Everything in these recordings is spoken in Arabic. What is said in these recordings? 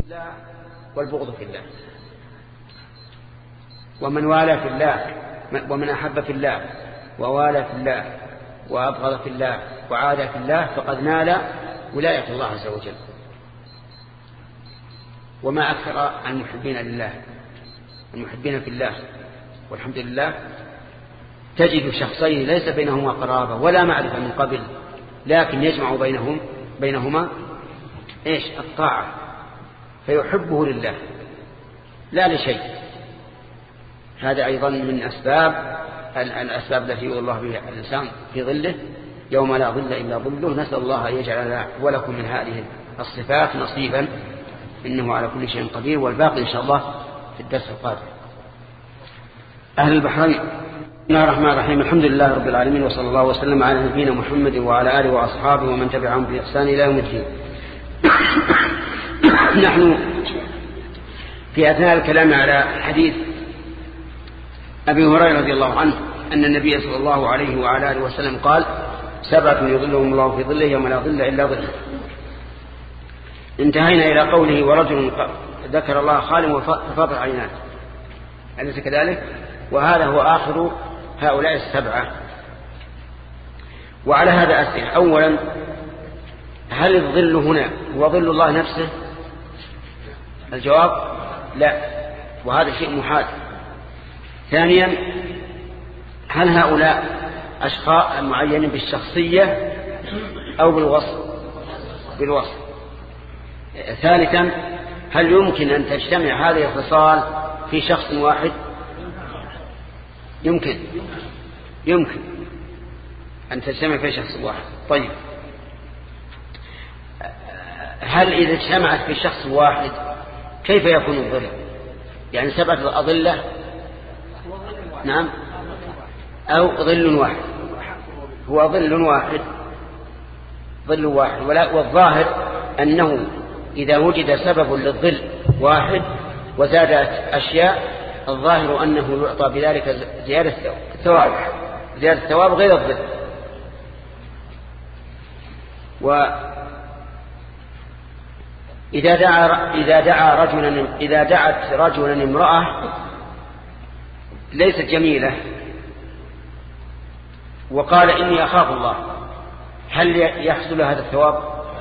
الله والبغض في الله. ومن والى في الله ومن أحب في الله ووالى في الله وأبغض في الله وعادى في الله فقد نال ولاية الله عز وجل. وما أكثر المحبين لله المحبين في الله. والحمد لله تجد شخصين ليس بينهما قرابة ولا معرفة من قبل، لكن يجمع بينهما إيش؟ الطاعة، فيحبه لله لا لشيء. هذا أيضا من الأسباب التي يؤذي الله بها الإنسان في ظله يوم لا ظل إلا ظله. نسأل الله أن يجعل ولكم من هذه الصفات نصيبا، إنه على كل شيء قدير. والباقي إن شاء الله في الدرس القادم. أهل البحرين. بسم الله الرحمن الرحيم. الحمد لله رب العالمين، وصلى الله وسلم على نبينا محمد وعلى آله وأصحابه ومن تبعهم بإحسان إلى يوم الدين. نحن في أثناء الكلام على حديث أبي هريرة رضي الله عنه أن النبي صلى الله عليه وعلى آله وسلم قال: 7 يظلهم الله في ظله يوم لا ظل إلا ظله. انتهينا إلى قوله: ورجل ذكر الله خالٍ وفاضت عيناه. أليس كذلك؟ وهذا هو آخر هؤلاء 7. وعلى هذا أسئلة. أولا، هل الظل هنا هو ظل الله نفسه؟ الجواب: لا، وهذا شيء محال. ثانيا، هل هؤلاء أشخاص معينين بالشخصية أو بالوصف؟ ثالثا، هل يمكن أن تجتمع هذه الخصال في شخص واحد؟ يمكن أن تجتمع في شخص واحد. طيب، هل إذا اجتمعت في شخص واحد كيف يكون الظل؟ يعني 7 أظلة، نعم، أو ظل واحد؟ هو ظل واحد. والظاهر أنه إذا وجد سبب للظل واحد وزادت أشياء، الظاهر أنه يعطى بذلك زيادة الثواب غير الظل. إذا دعت رجلا امرأة ليست جميلة وقال: إني أخاف الله، هل يحصل هذا الثواب؟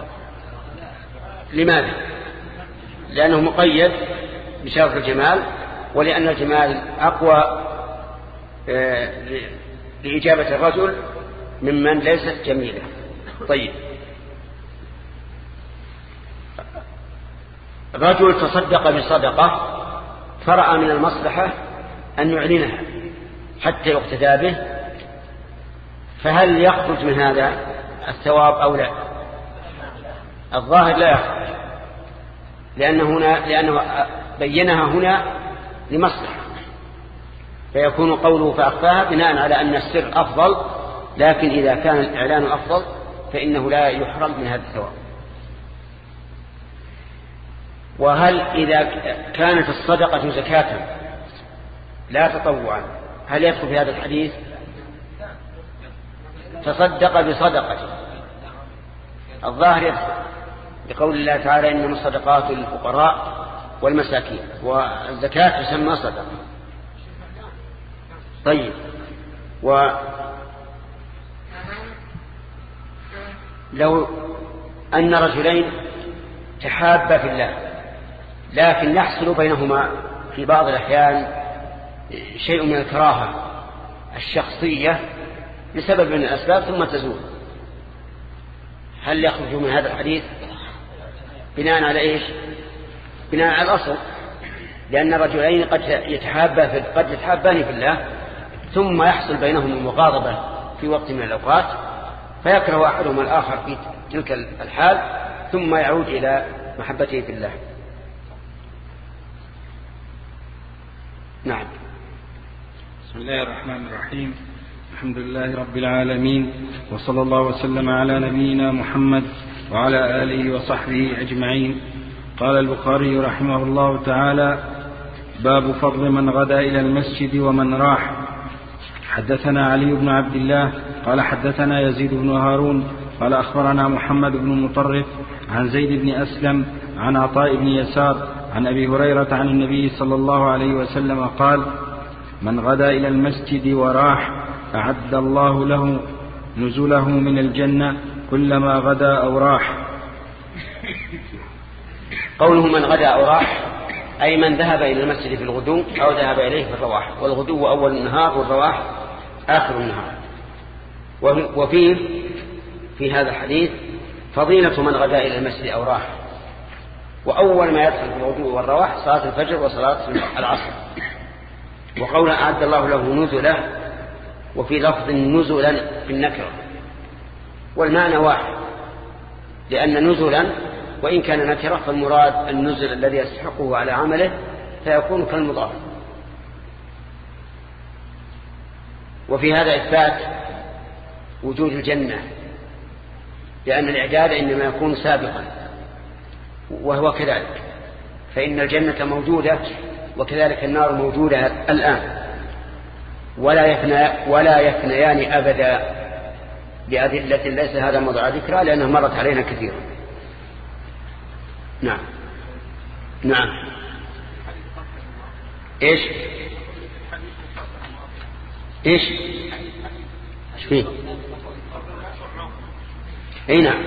لماذا؟ لأنه مقيد بشرط الجمال، ولأن الجمال أقوى لإجابة الرجل ممن ليست جميلة. طيب، رجل تصدق بصدقة فرأى من المصلحة أن يعلنها حتى يقتدى به، فهل يخرج من هذا الثواب أو لا؟ الظاهر لا يخرج، لأنه بينها هنا لمصلحة، فيكون قوله فأخفاها بناء على أن السر أفضل، لكن إذا كان الإعلان أفضل فإنه لا يحرم من هذا الثواب. وهل إذا كانت الصدقة زكاة لا تطوعا هل يدخل في هذا الحديث؟ تصدق بصدقة، الظاهر يدخل بقول الله تعالى: إنما الصدقات للفقراء والمساكين، والزكاة تسمى صدقة. طيب، لو أن رجلين تحابا في الله لكن يحصل بينهما في بعض الأحيان شيء من الكراهة الشخصية لسبب من الأسباب ثم تزول، هل يخرج من هذا الحديث؟ بناء على إيش؟ بناء على الأصل، لأن الرجلين قد يتحابان في الله ثم يحصل بينهم المغاضبة في وقت من الأوقات، فيكره أحدهما الآخر في تلك الحال ثم يعود إلى محبته في الله. نعم. بسم الله الرحمن الرحيم. الحمد لله رب العالمين، وصلى الله وسلم على نبينا محمد وعلى آله وصحبه أجمعين. قال البخاري رحمه الله تعالى: باب فضل من غدا إلى المسجد ومن راح. حدثنا علي بن عبد الله قال حدثنا يزيد بن هارون قال أخبرنا محمد بن مطرف عن زيد بن أسلم عن عطاء بن يسار عن أبي هريرة عن النبي صلى الله عليه وسلم قال: من غدا إلى المسجد وراح أعد الله له نزله من الجنة كلما غدا أو راح. قوله من غدا أو راح أي من ذهب إلى المسجد في الغدو أو ذهب إليه في الرواح، والغدو أول النهار والرواح آخر النهار. وفيه في هذا الحديث فضيلة من غدا إلى المسجد أو راح، وأول ما يدخل في الغدو والرواح صلاة الفجر وصلاة العصر. وقول أعد الله له نزله، وفي لفظ نزلا في النكرة، والمعنى واحد، لأن نزلا وإن كان نكرة فالمراد النزل الذي يستحقه على عمله فيكون كالمضاف. وفي هذا إثبات وجود الجنة، لأن الإعداد إنما يكون سابقا، وهو كذلك، فإن الجنة موجودة وكذلك النار موجودة الآن، ولا يفنيان أبدا بأدلة ليس هذا موضع ذكرى لأنها مرت علينا كثيرا. نعم نعم. ايش فيه؟ اي نعم،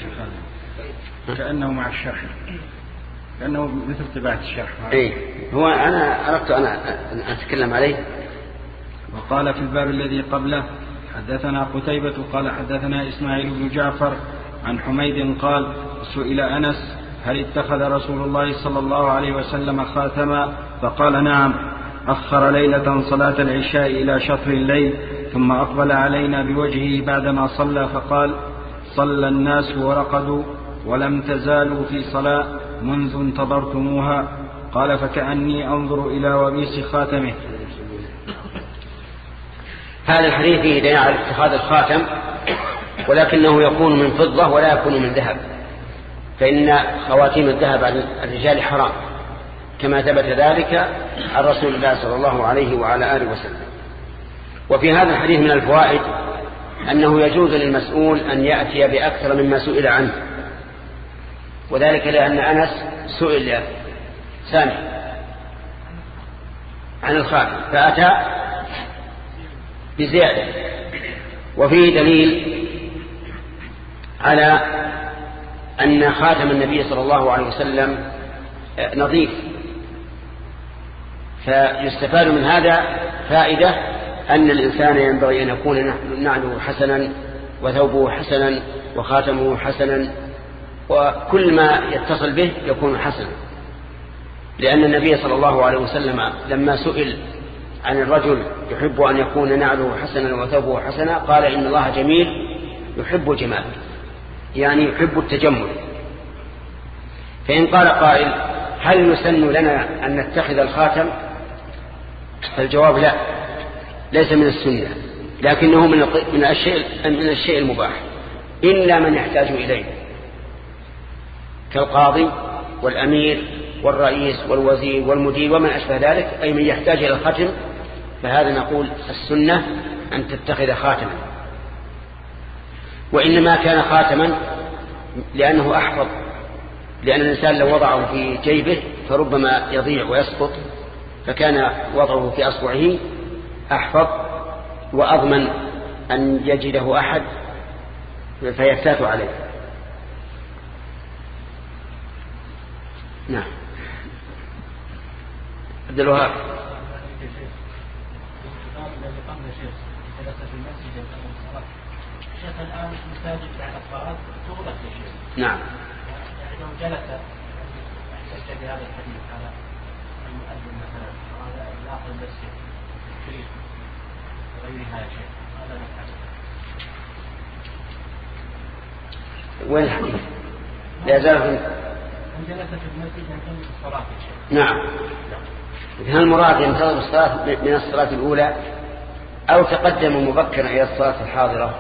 كأنه مع الشرح، كأنه مثل تبعة الشرح. اي هو أنا أردت أن أتكلم عليه. وقال في الباب الذي قبله: حدثنا قتيبة قال حدثنا إسماعيل بن جعفر عن حميد قال: سئل أنس: هل اتخذ رسول الله صلى الله عليه وسلم خاتما؟ فقال: نعم. أخر ليلة صلاة العشاء إلى شطر الليل ثم أقبل علينا بوجهه بعدما صلى فقال: صلى الناس ورقدوا ولم تزالوا في صلاة منذ انتظرتموها. قال: فكأني أنظر إلى وبيس خاتمه. هذا الحديث فيه دليل على اتخاذ الخاتم، ولكنه يكون من فضة ولا يكون من ذهب، فإن خواتيم الذهب عن الرجال حرام، كما ثبت ذلك عن رسول الله صلى الله عليه وعلى آله وسلم. وفي هذا الحديث من الفوائد أنه يجوز للمسؤول أن يأتي بأكثر مما سئل عنه، وذلك لأن أنس سئل سامي عن الخاتم فأتى بزيادة. وفيه دليل على أن خاتم النبي صلى الله عليه وسلم نظيف، فيستفاد من هذا فائدة أن الإنسان ينبغي أن يكون نعله حسنا وثوبه حسنا وخاتمه حسنا، وكل ما يتصل به يكون حسنا، لأن النبي صلى الله عليه وسلم لما سئل عن الرجل يحب أن يكون نعله حسنا وثوبه حسنا قال: إن الله جميل يحب الجمال، يعني يحب التجمل. فإن قال قائل: هل يسن لنا أن نتخذ الخاتم؟ فالجواب لا، ليس من السنة، لكنه من الشيء المباح، إلا من يحتاج إليه كالقاضي والأمير والرئيس والوزير والمدير ومن أشبه ذلك، أي من يحتاج إلى الختم، فهذا نقول السنة أن تتخذ خاتما. وإنما كان خاتما لأنه أحفظ، لأن الإنسان لو وضعه في جيبه فربما يضيع ويسقط، فكان وضعه في أصبعه أحفظ وأضمن أن يجده أحد فيفتات عليه. نعم. عبد الوهاب. الآن المساجد بعد الصلاة تغلق يا شيخ. نعم. يعني لو جلس يحتج بهذا الحديث على المؤذن مثلا وهذا لاحظ المسجد كريم وغيرها يا شيخ، هذا نفعل. وين الحديث؟ لا زال من جلس في المسجد ينتظر الصلاة يا شيخ. نعم. هل المراد ينتظر الصلاة من الصلاة الأولى أو تقدم مبكرا إلى الصلاة الحاضرة؟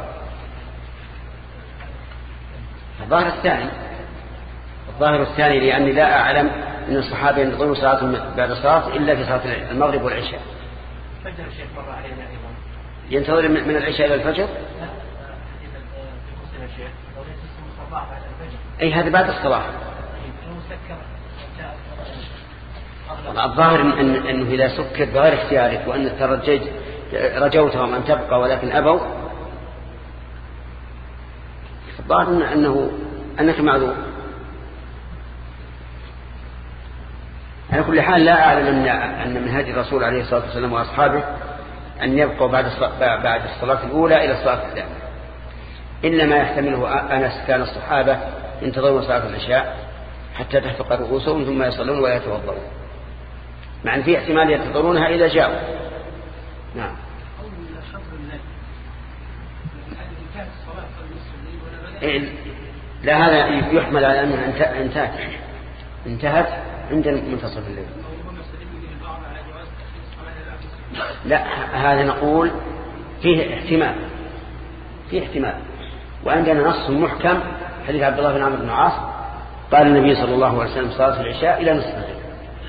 الظاهر الثاني، لأني لا أعلم أن الصحابة ينتظرون صلاة بعد الصلاة إلا في صلاة المغرب والعشاء. فجر الشيخ مر علينا أيضا ينتظر من العشاء إلى الفجر؟ لا، في مسلم الشيخ لو يسلم الصباح بعد الفجر. أي هذا بعد الصلاة. الظاهر أنه إذا سكت بغير اختيارك وأن رجوتهم أن تبقى ولكن أبوا، الظاهر أنك معذور. على كل حال لا أعلم أن منهج الرسول عليه الصلاة والسلام وأصحابه أن يبقوا بعد الصلاة الأولى إلى الصلاة الثانية، إلا ما يحتمله أنس كان الصحابة ينتظرون صلاة العشاء حتى تحفق رؤوسهم ثم يصلون ولا يتوضؤون، مع أن في احتمال ينتظرونها إذا جاءوا. نعم. لا، هذا يحمل على أنها انتهت عند منتصف الليل. لا، هذا نقول فيه احتمال، وعندنا نص محكم حديث عبد الله بن عمرو بن العاص قال النبي صلى الله عليه وسلم صلاة العشاء إلى نصف الليل.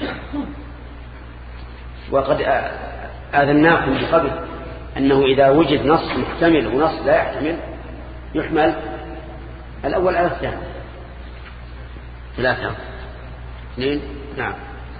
وقد آذناكم بقبل أنه إذا وجد نص محتمل ونص لا يحتمل يحمل الأول على الثاني. 3 2. نعم.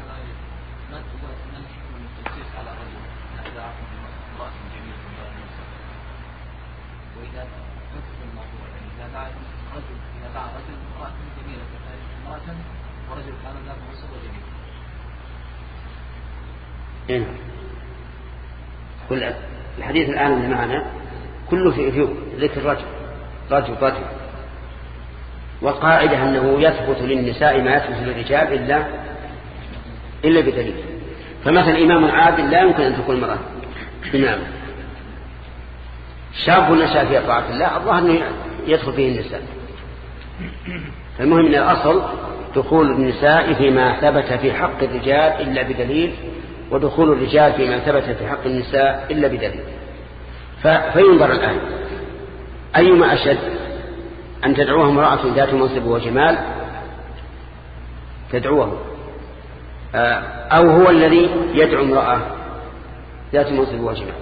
كل الحديث الآن اللي معنا كله في ذكر رجل، وقاعدة أنه يثبت للنساء ما يثبت للرجال إلا بدليل. فمثلا إمام عادل لا يمكن أن تكون المرأة إماما. شاب نشأ في طاعة الله الظاهر أنه يدخل فيه النساء. فالمهم من الأصل دخول النساء فيما ثبت في حق الرجال إلا بدليل، ودخول الرجال فيما ثبت في حق النساء إلا بدليل. فينظر الآن أيما أشد، أن تدعوها امرأة ذات منصب وجمال تدعوه، أو هو الذي يدعو امرأة ذات منصب وجمال.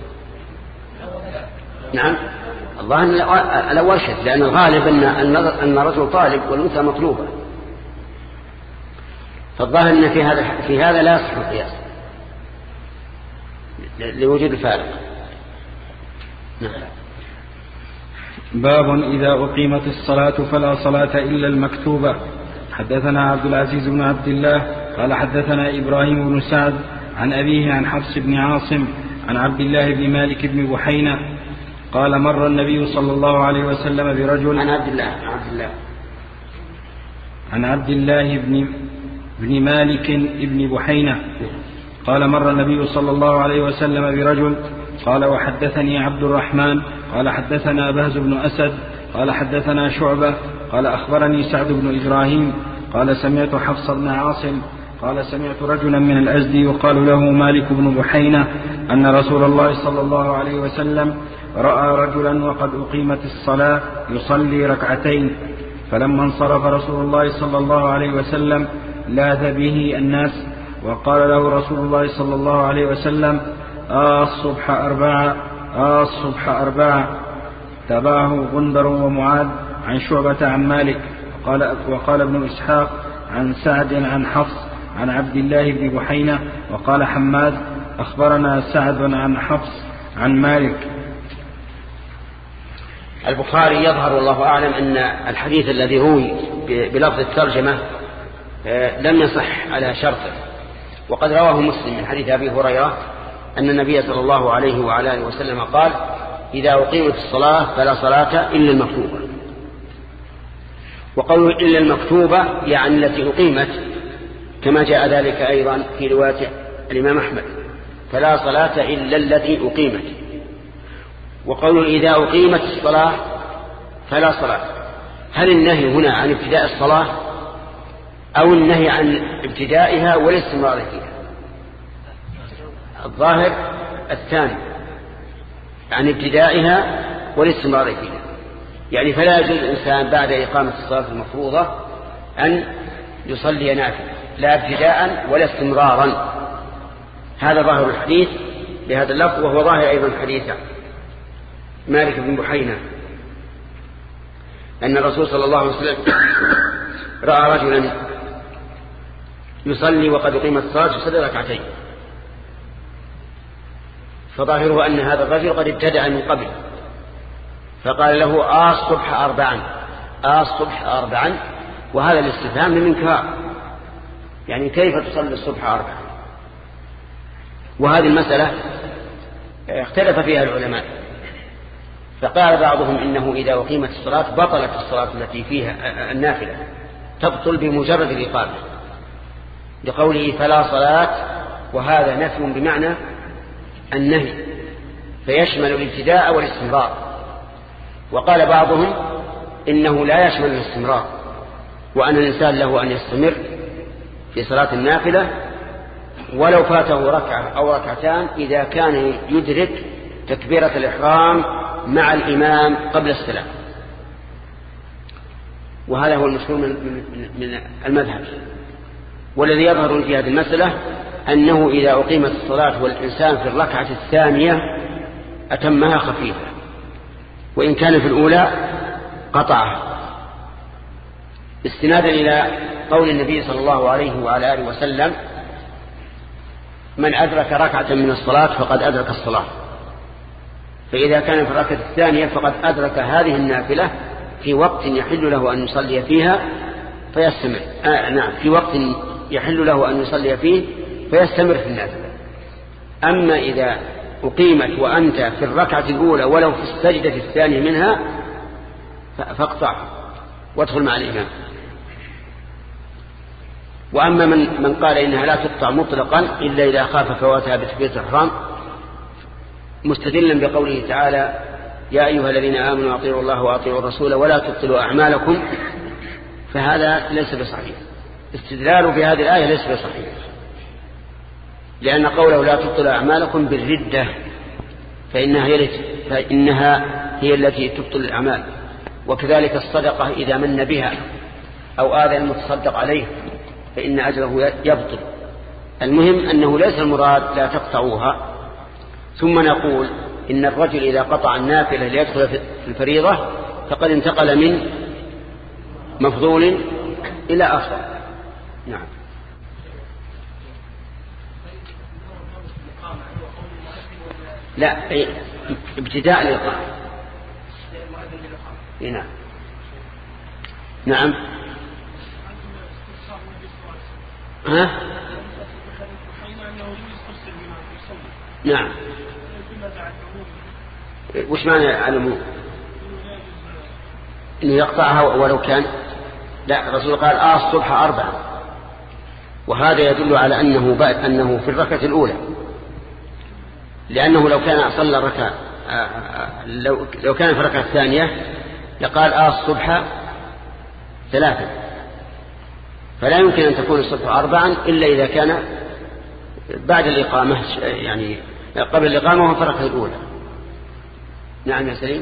نعم، الله الأول أشد، لأن الغالب أن الرجل طالب والأنثى مطلوبة. فالظاهر أن في هذا لا يصح القياس لوجود الفارق. نعم. باب إذا أقيمت الصلاة فلا صلاة إلا المكتوبة. حدثنا عبد العزيز بن عبد الله قال حدثنا إبراهيم بن سعد عن أبيه عن حفص بن عاصم عن عبد الله بن مالك بن بحينة قال مر النبي صلى الله عليه وسلم برجل عن عبد الله بن مالك بن بحينة قال مر النبي صلى الله عليه وسلم برجل قال وحدثني عبد الرحمن قال حدثنا بهز بن أسد قال حدثنا شعبة قال أخبرني سعد بن إبراهيم قال سمعت حفص بن عاصم قال سمعت رجلا من الأزدي يقال له مالك بن بحينة أن رسول الله صلى الله عليه وسلم رأى رجلا وقد أقيمت الصلاة يصلي ركعتين، فلما انصرف رسول الله صلى الله عليه وسلم لاذ به الناس وقال له رسول الله صلى الله عليه وسلم الصبح أربعة. تبعه غندر ومعاذ عن شعبة عن مالك. وقال ابن إسحاق عن سعد عن حفص عن عبد الله بن بحينة. وقال حماد أخبرنا سعد عن حفص عن مالك. البخاري يظهر والله أعلم أن الحديث الذي روي بلفظ الترجمة لم يصح على شرطه، وقد رواه مسلم من حديث أبي هريرة أن النبي صلى الله عليه وعلى آله وسلم قال إذا أقيمت الصلاة فلا صلاة إلا المكتوبة. وقوله إلا المكتوبة يعني التي أقيمت، كما جاء ذلك أيضا في رواية الإمام أحمد فلا صلاة إلا التي أقيمت. وقوله إذا أقيمت الصلاة فلا صلاة، هل النهي هنا عن ابتداء الصلاة أو النهي عن ابتدائها والاستمرار فيها؟ الظاهر الثاني، عن ابتدائها والاستمرار فيها، يعني فلا يجوز الإنسان بعد إقامة الصلاة المفروضة أن يصلي نافلة لا ابتداء ولا استمرارا. هذا ظاهر الحديث بهذا اللفظ، وهو ظاهر أيضا حديث مالك بن بحينة أن الرسول صلى الله عليه وسلم رأى رجلا يصلي وقد أقيمت الصلاة يصلي ركعتين، فظاهره أن هذا الرجل قد ابتدع من قبل، فقال له الصبح 4 الصبح 4، وهذا الاستفهام من إنكار، يعني كيف تصلي الصبح 4؟ وهذه المسألة اختلف فيها العلماء، فقال بعضهم إنه إذا أقيمت الصلاة بطلت الصلاة التي فيها النافلة، تبطل بمجرد الإقامة، لقوله فلا صلاة، وهذا نفي بمعنى النهي فيشمل الابتداء والاستمرار. وقال بعضهم إنه لا يشمل الاستمرار، وأن الإنسان له أن يستمر في صلاة النافلة ولو فاته ركعة أو ركعتان إذا كان يدرك تكبيرة الإحرام مع الإمام قبل السلام. وهذا هو المشهور من المذهب. والذي يظهر في هذه المسألة أنه إذا أقيمت الصلاة والإنسان في الركعة الثانية أتمها خفيفة، وإن كان في الأولى قطعها، استنادا إلى قول النبي صلى الله عليه وعلى آله وسلم من أدرك ركعة من الصلاة فقد أدرك الصلاة. فإذا كان في الركعة الثانية فقد أدرك هذه النافلة في وقت يحل له أن يصلي فيها فيستمر في وقت يحل له أن يصلي فيه فيستمر في النافلة. أما إذا أقيمت وأنت في الركعة الأولى ولو في السجدة الثانية منها فاقطع وادخل مع الإمام. وأما من قال إنها لا تقطع مطلقا إلا إذا خاف فواتها بتكبيرة الإحرام مستدلا بقوله تعالى يا أيها الذين آمنوا أطيعوا الله وأطيعوا الرسول ولا تبطلوا أعمالكم، فهذا ليس بصحيح. استدلاله بهذه الآية ليس بصحيح، لأن قوله لا تبطلوا أعمالكم بالردة فإنها هي التي تبطل الأعمال. وكذلك الصدقة إذا من بها أو آذى المتصدق عليه فإن أجره يبطل. المهم أنه ليس المراد لا تقطعوها. ثم نقول إن الرجل إذا قطع النافلة ليدخل في الفريضة فقد انتقل من مفضول إلى أفضل. نعم. لا، ابتداء الإقامة. نعم. نعم. ها؟ نعم. وش معنى العموم؟ إنه يقطعها ولو كان لا، الرسول قال الصبح 4، وهذا يدل على أنه في الركعة الأولى، لأنه لو كان صلى الركعة لو كان في الركعة الثانية لقال الصبح 3، فلا يمكن أن تكون الصبح 4 إلا إذا كان بعد الإقامة، يعني قبل الإقامة وهو في الركعة الأولى. نعم يا سليم.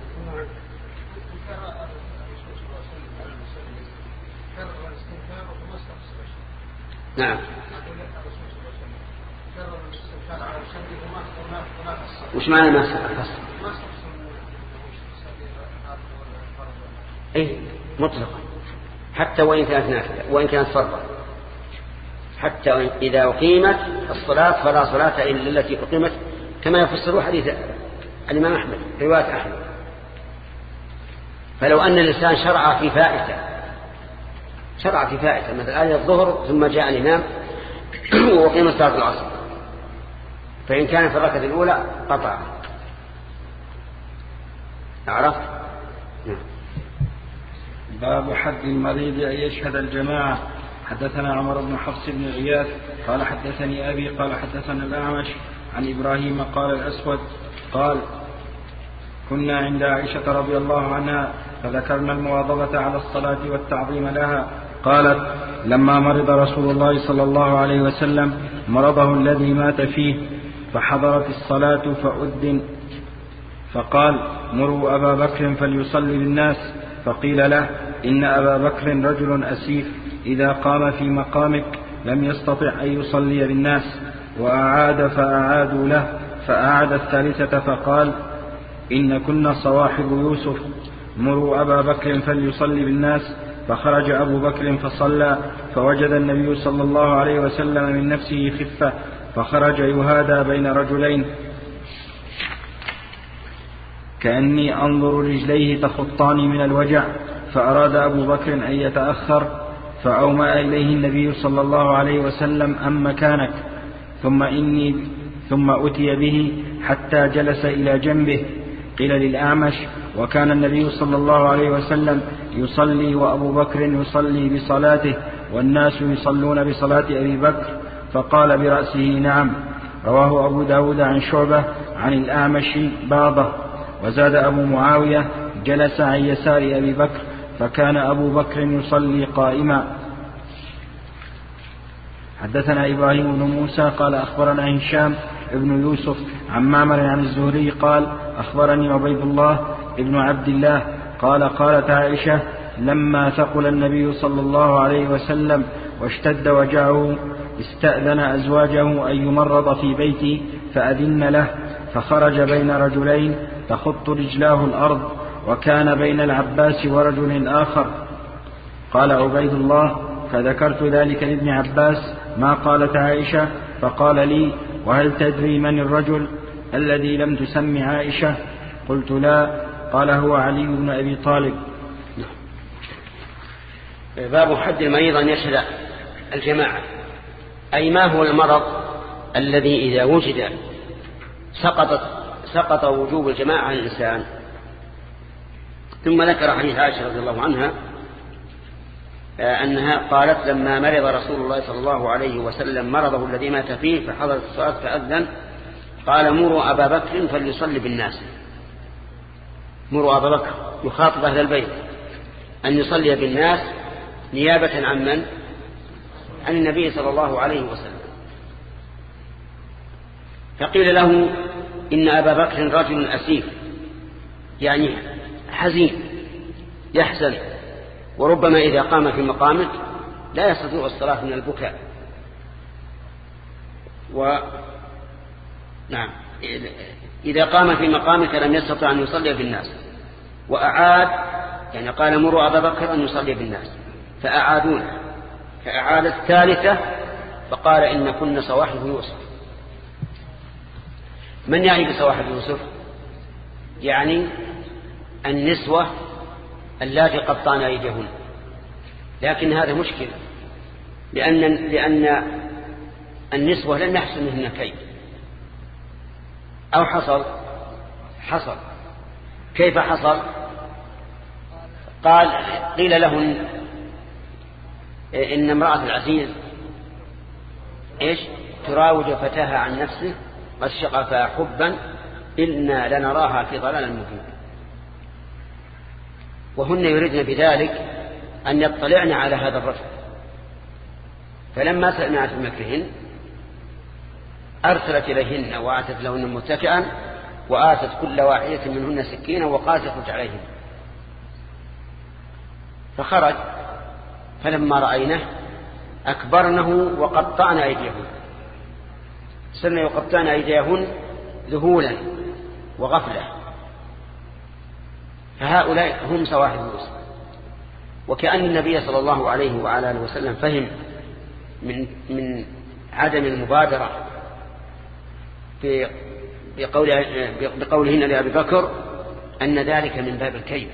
نعم. وش معنى ما فصل؟ ايه مطلقا، حتى وإن كانت نافلة وإن كانت فرضا، حتى إذا أقيمت الصلاة فلا صلاة إلا التي أقيمت، كما يفسر حديث الإمام أحمد رواية أحمد. فلو أن الإنسان شرع في فائتة مثل آية الظهر ثم جاء الإمام وأقيم صلاة العصر، فإن كان في الركعة الأولى قطع. عرفت؟ باب حد المريض أن يشهد الجماعة. حدثنا عمر بن حفص بن غياث قال حدثني أبي قال حدثنا الأعمش عن إبراهيم قال الأسود قال كنا عند عائشة رضي الله عنها فذكرنا المواظبة على الصلاة والتعظيم لها. قالت لما مرض رسول الله صلى الله عليه وسلم مرضه الذي مات فيه فحضرت الصلاة فأذن فقال مروا أبا بكر فليصلي بالناس، فقيل له إن أبا بكر رجل أسيف إذا قام في مقامك لم يستطع أن يصلي بالناس، وأعاد فأعادوا له فأعاد الثالثة فقال إن كنا صواحب يوسف مروا أبا بكر فليصلي بالناس فخرج أبو بكر فصلى، فوجد النبي صلى الله عليه وسلم من نفسه خفة، فخرج يهادى بين رجلين كأني أنظر رجليه تخطان من الوجع، فأراد أبو بكر أن يتأخر، فأومأ إليه النبي صلى الله عليه وسلم أم مكانك، ثم أتي به حتى جلس إلى جنبه. قيل للأعمش: وكان النبي صلى الله عليه وسلم يصلي وأبو بكر يصلي بصلاته والناس يصلون بصلاة أبي بكر؟ فقال برأسه: نعم. رواه أبو داود عن شعبة عن الأعمش بعضه. وزاد أبو معاوية: جلس عن يسار أبي بكر، فكان أبو بكر يصلي قائما. حدثنا إبراهيم بن موسى قال أخبرنا هشام ابن يوسف عن معمر عن الزهري قال أخبرني عبيد الله ابن عبد الله قال قالت عائشة: لما ثقل النبي صلى الله عليه وسلم واشتد وجعه استأذن أزواجه أن يمرض في بيته فأذن له، فخرج بين رجلين تخط رجلاه الأرض، وكان بين العباس ورجل آخر. قال عبيد الله: فذكرت ذلك لابن عباس ما قالت عائشة، فقال لي: وهل تدري من الرجل الذي لم تسم عائشة؟ قلت: لا. قال: هو علي بن أبي طالب. باب حد المريض أن يشهد الجماعة، أي ما هو المرض الذي إذا وجد سقط وجوب الجماعة عن الإنسان. ثم ذكر حديث عائشة رضي الله عنها أنها قالت: لما مرض رسول الله صلى الله عليه وسلم مرضه الذي مات فيه فحضرت الصلاة فأذن، قال: مروا أبا بكر فليصلي بالناس. مروا أبا بكر يخاطب أهل البيت أن يصلي بالناس نيابة عن من؟ عن النبي صلى الله عليه وسلم. فقيل له: إن أبا بكر رجل أسيف، يعني حزين يحزن، وربما إذا قام في مقامك لا يستطيع الصلاة من البكاء. نعم، إذا قام في مقامك لم يستطع أن يصلي بالناس. وأعاد، يعني قال: مروا أبا بكر أن يصلي بالناس، فأعادونه، فأعاد الثالثة فقال: إن كن صواحب يوسف. من يعني بصواحب يوسف؟ يعني النسوة اللاتي قطعن أيديهن. لكن هذا مشكل، لأن النسوة لم يحصل منهن كيد، أو حصل. كيف حصل؟ قيل لهن: إن امرأة العزيز تراود فتاها عن نفسه قد شغفها حبا إنا لنراها في ضلال مبين. وهن يريدن بذلك أن يطلعن على هذا الرجل، فلما سمعت بمكرهن أرسلت إليهن وآتت لهن متكئا، وآتت كل واحدة منهن سكينا وقالت: اخرج عليهن. فخرج، فلما رأينه أكبرنه وقطعن أيديهن، سن يقطعن أيديهن ذهولا وغفلة. فهؤلاء هم صواحب يوسف. وكأن النبي صلى الله عليه وعلى آله وسلم فهم من عدم المبادرة بقولهن لأبي بكر أن ذلك من باب الكيد،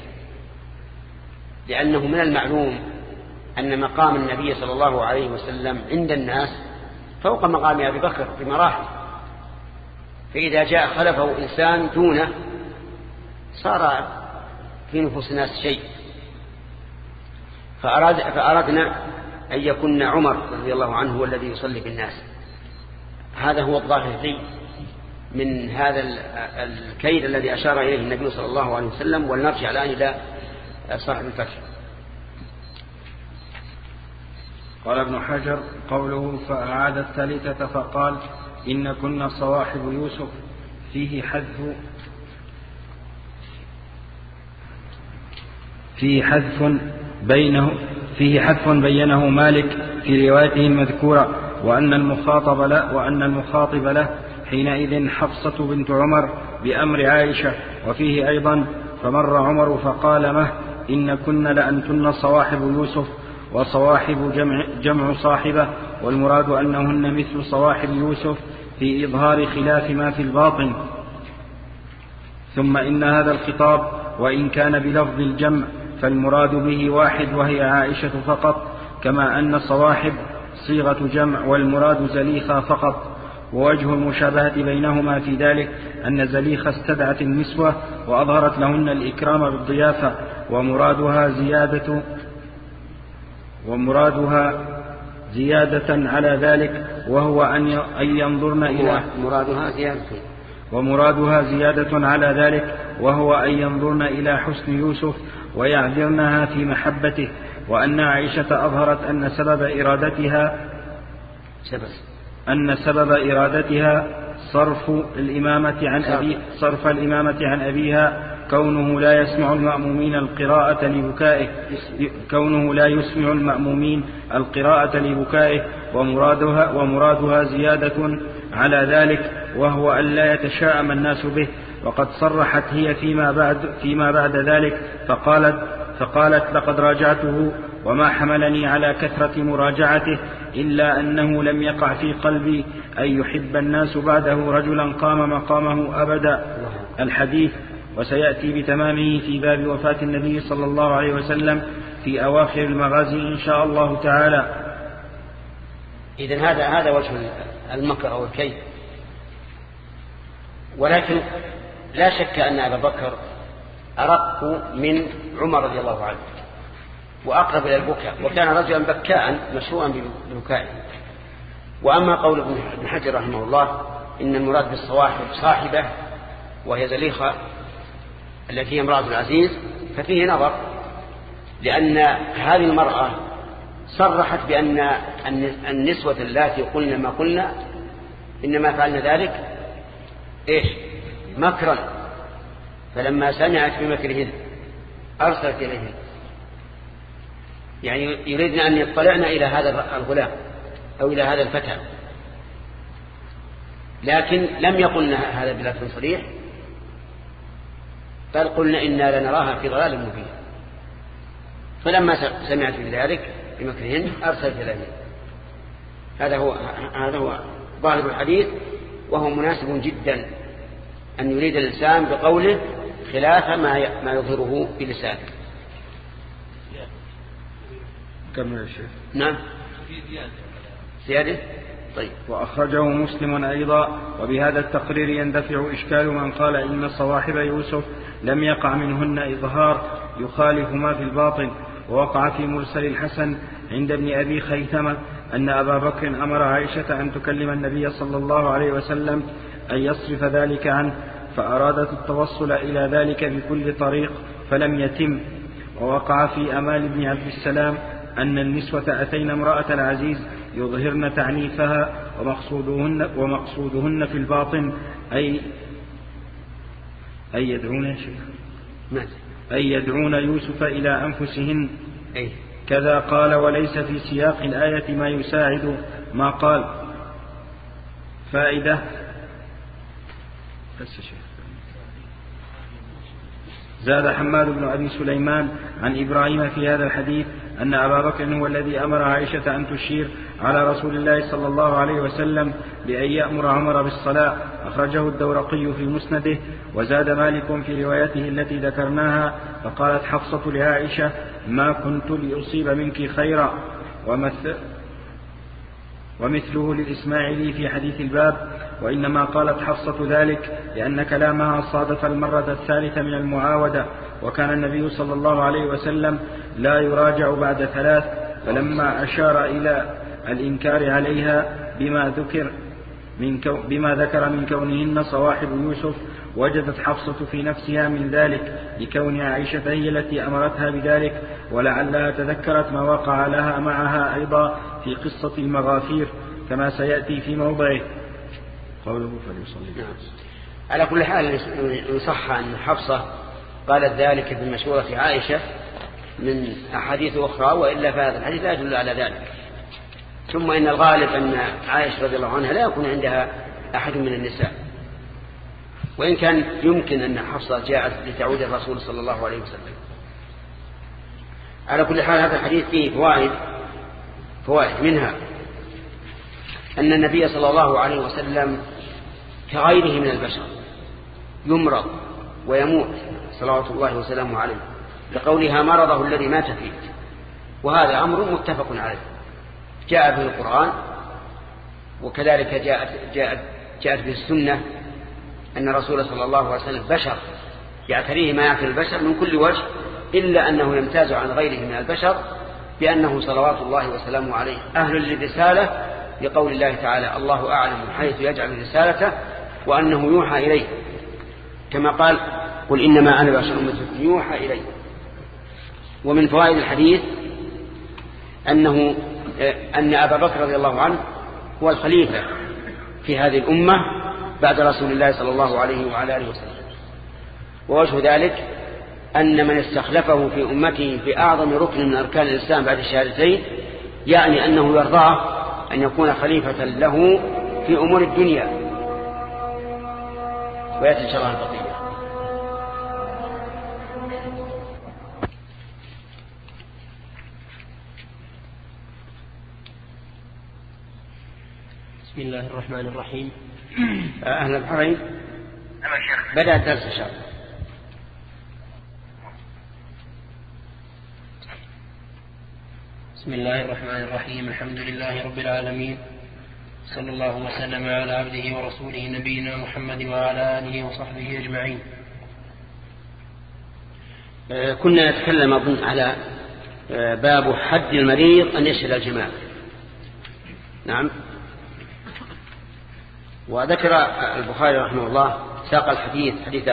لأنه من المعلوم أن مقام النبي صلى الله عليه وسلم عند الناس فوق مقام أبي بكر بمراحل، فإذا جاء خلفه إنسان دونه صار في نفوس الناس شيء. فأردنا أن يكون عمر رضي الله عنه هو الذي يصلي بالناس. هذا هو الظاهر لي من هذا الكيد الذي أشار إليه النبي صلى الله عليه وسلم. ولنرجع الآن إلى صاحب الفتح. قال ابن حجر: قوله فأعاد الثالثة فقال: إن كنا صواحب يوسف، فيه حذف بينه مالك في روايته المذكورة، وأن المخاطب له حينئذ حفصة بنت عمر بأمر عائشة. وفيه أيضا: فمر عمر فقال مه، إن كن لأنتن صواحب يوسف، وصواحب جمع صاحبة، والمراد أنهن مثل صواحب يوسف في إظهار خلاف ما في الباطن. ثم إن هذا الخطاب وإن كان بلفظ الجمع فالمراد به واحد وهي عائشة فقط، كما أن صواحب صيغة جمع والمراد زليخة فقط. ووجه المشابهة بينهما في ذلك أن زليخة استدعت النسوة وأظهرت لهن الإكرام بالضيافة، ومرادها زيادة على ذلك، وهو أن ينظرن إلى ومرادها زيادة على ذلك، وهو أن ينظرن إلى حسن يوسف ويعذرنها في محبته. وأن عائشة أظهرت أن سبب إرادتها صرف الإمامة عن أبيها كونه لا يسمع المأمومين القراءة لبكائه، ومرادها زيادة على ذلك، وهو أن لا يتشاءم الناس به. وقد صرحت هي فيما بعد ذلك فقالت لقد راجعته وما حملني على كثرة مراجعته إلا أنه لم يقع في قلبي أن يحب الناس بعده رجلا قام مقامه أبدا. الحديث وسيأتي بتمامه في باب وفاة النبي صلى الله عليه وسلم في أواخر المغازي إن شاء الله تعالى. إذن هذا وجه المكر أو الكيد. ولكن لا شك أن أبا بكر أرق من عمر رضي الله عنه وأقرب إلى البكاء، وكان رجلا بكاء مشهورا ببكائه. وأما قول ابن حجر رحمه الله إن المراد بالصواحب صاحبة وهي زليخة التي هي امرأة العزيز، ففيه نظر، لأن هذه المرأة صرحت بأن النسوة اللاتي قلنا ما قلنا إنما فعلنا ذلك مكرا، فلما سمعت بمكرهن أرسلت إليهن، يعني يريدن أن يطلعن إلى هذا الغلام أو إلى هذا الفتى، لكن لم يقلن هذا بلفظ صريح، بل قلنا إنا لنراها في ضلال مبين. فلما سمعت بذلك بمكرهن أرسلت إليهن. هذا هو ظاهر الحديث، وهو مناسب جدا أن يريد الإنسان بقوله خلاف ما يظهره بلسانه. كمل الشيخ. نعم زيادة. طيب. وأخرجه مسلم أيضا. وبهذا التقرير يندفع إشكال من قال إن صواحب يوسف لم يقع منهن إظهار يخالف ما في الباطن. ووقع في مرسل الحسن عند ابن أبي خيثمة أن أبا بكر أمر عائشة أن تكلم النبي صلى الله عليه وسلم أن يصرف ذلك عنه، فأرادت التوصل إلى ذلك بكل طريق فلم يتم. ووقع في أمال بن عبد السلام أن النسوة أتين امرأة العزيز يظهرن تعنيفها ومقصودهن في الباطن أي يدعون يوسف إلى أنفسهن، كذا قال. وليس في سياق الآية ما يساعد ما قال. فائدة. زاد حماد بن أبي سليمان عن إبراهيم في هذا الحديث أن أبا بكر هو الذي أمر عائشة أن تشير على رسول الله صلى الله عليه وسلم بأن يأمر عمر بالصلاة. أخرجه الدورقي في مسنده. وزاد مالك في روايته التي ذكرناها فقالت حفصة لعائشة ما كنت لأصيب منك خيرا. ومثله للإسماعيلي في حديث الباب. وإنما قالت حفصة ذلك لأن كلامها صادف المرة الثالثة من المعاودة، وكان النبي صلى الله عليه وسلم لا يراجع بعد 3. فلما أشار إلى الإنكار عليها بما ذكر من كونهن صواحب يوسف، وجدت حفصة في نفسها من ذلك لكون عائشة هي التي أمرتها بذلك، ولعلها تذكرت ما وقع لها معها أيضا في قصة المغافير كما سيأتي في موضعه. قوله فليصلي. على كل حال يصح أن حفصة قالت ذلك بمشورة عائشة من أحاديث أخرى، وإلا فهذا الحديث لا يدل على ذلك. ثم إن الغالب أن عائشة رضي الله عنها لا يكون عندها أحد من النساء، وإن كان يمكن أن حفصة جاءت لتعود الرسول صلى الله عليه وسلم. على كل حال هذا الحديث فيه فوائد منها أن النبي صلى الله عليه وسلم كغيره من البشر يمرض ويموت صلوات الله وسلامه عليه، لقولها مرضه الذي مات فيه، وهذا أمر متفق عليه جاء في القرآن، وكذلك جاءت في السنة أن الرسول صلى الله عليه وسلم بشر يعتريه ما يعتري البشر من كل وجه، إلا أنه يمتاز عن غيره من البشر بأنه صلوات الله وسلامه عليه أهل للرسالة، لقول الله تعالى الله أعلم حيث يجعل رسالته وأنه يوحى إليه، كما قال قل إنما أنا بشر مثلكم يوحى إليه. ومن فوائد الحديث أن أبا بكر رضي الله عنه هو الخليفة في هذه الأمة بعد رسول الله صلى الله عليه وعلى آله وسلم، ووجه ذلك أن من استخلفه في أمته في أعظم ركن من أركان الإسلام بعد الشهادتين يعني أنه يرضاه أن يكون خليفة له في أمور الدنيا. ويأتي إن شاء الله البقية. بسم الله الرحمن الرحيم. أهل البحرين بدأ الدرس إن شاء الله. بسم الله الرحمن الرحيم. الحمد لله رب العالمين، صلى الله وسلم على عبده ورسوله نبينا محمد وعلى آله وصحبه أجمعين. كنا نتكلم أظن على باب حد المريض أن يشهد الجماعة. نعم. وذكر البخاري رحمه الله ساق الحديث حديث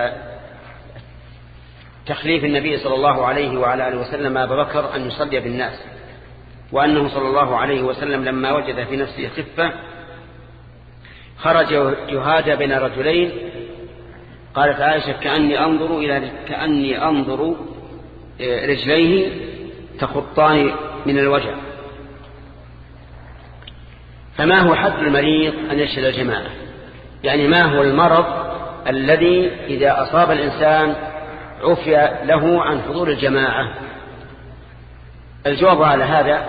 تخليف النبي صلى الله عليه وعلى آله وسلم أبا بكر أن يصلي بالناس، وأنه صلى الله عليه وسلم لما وجد في نفسه خفة خرج يهادى بين رجلين. قالت عائشة كأني أنظر رجليه تخطان من الوجع. فما هو حد المريض أن يشهد الجماعة؟ يعني ما هو المرض الذي إذا أصاب الإنسان عفي له عن حضور الجماعة؟ الجواب على هذا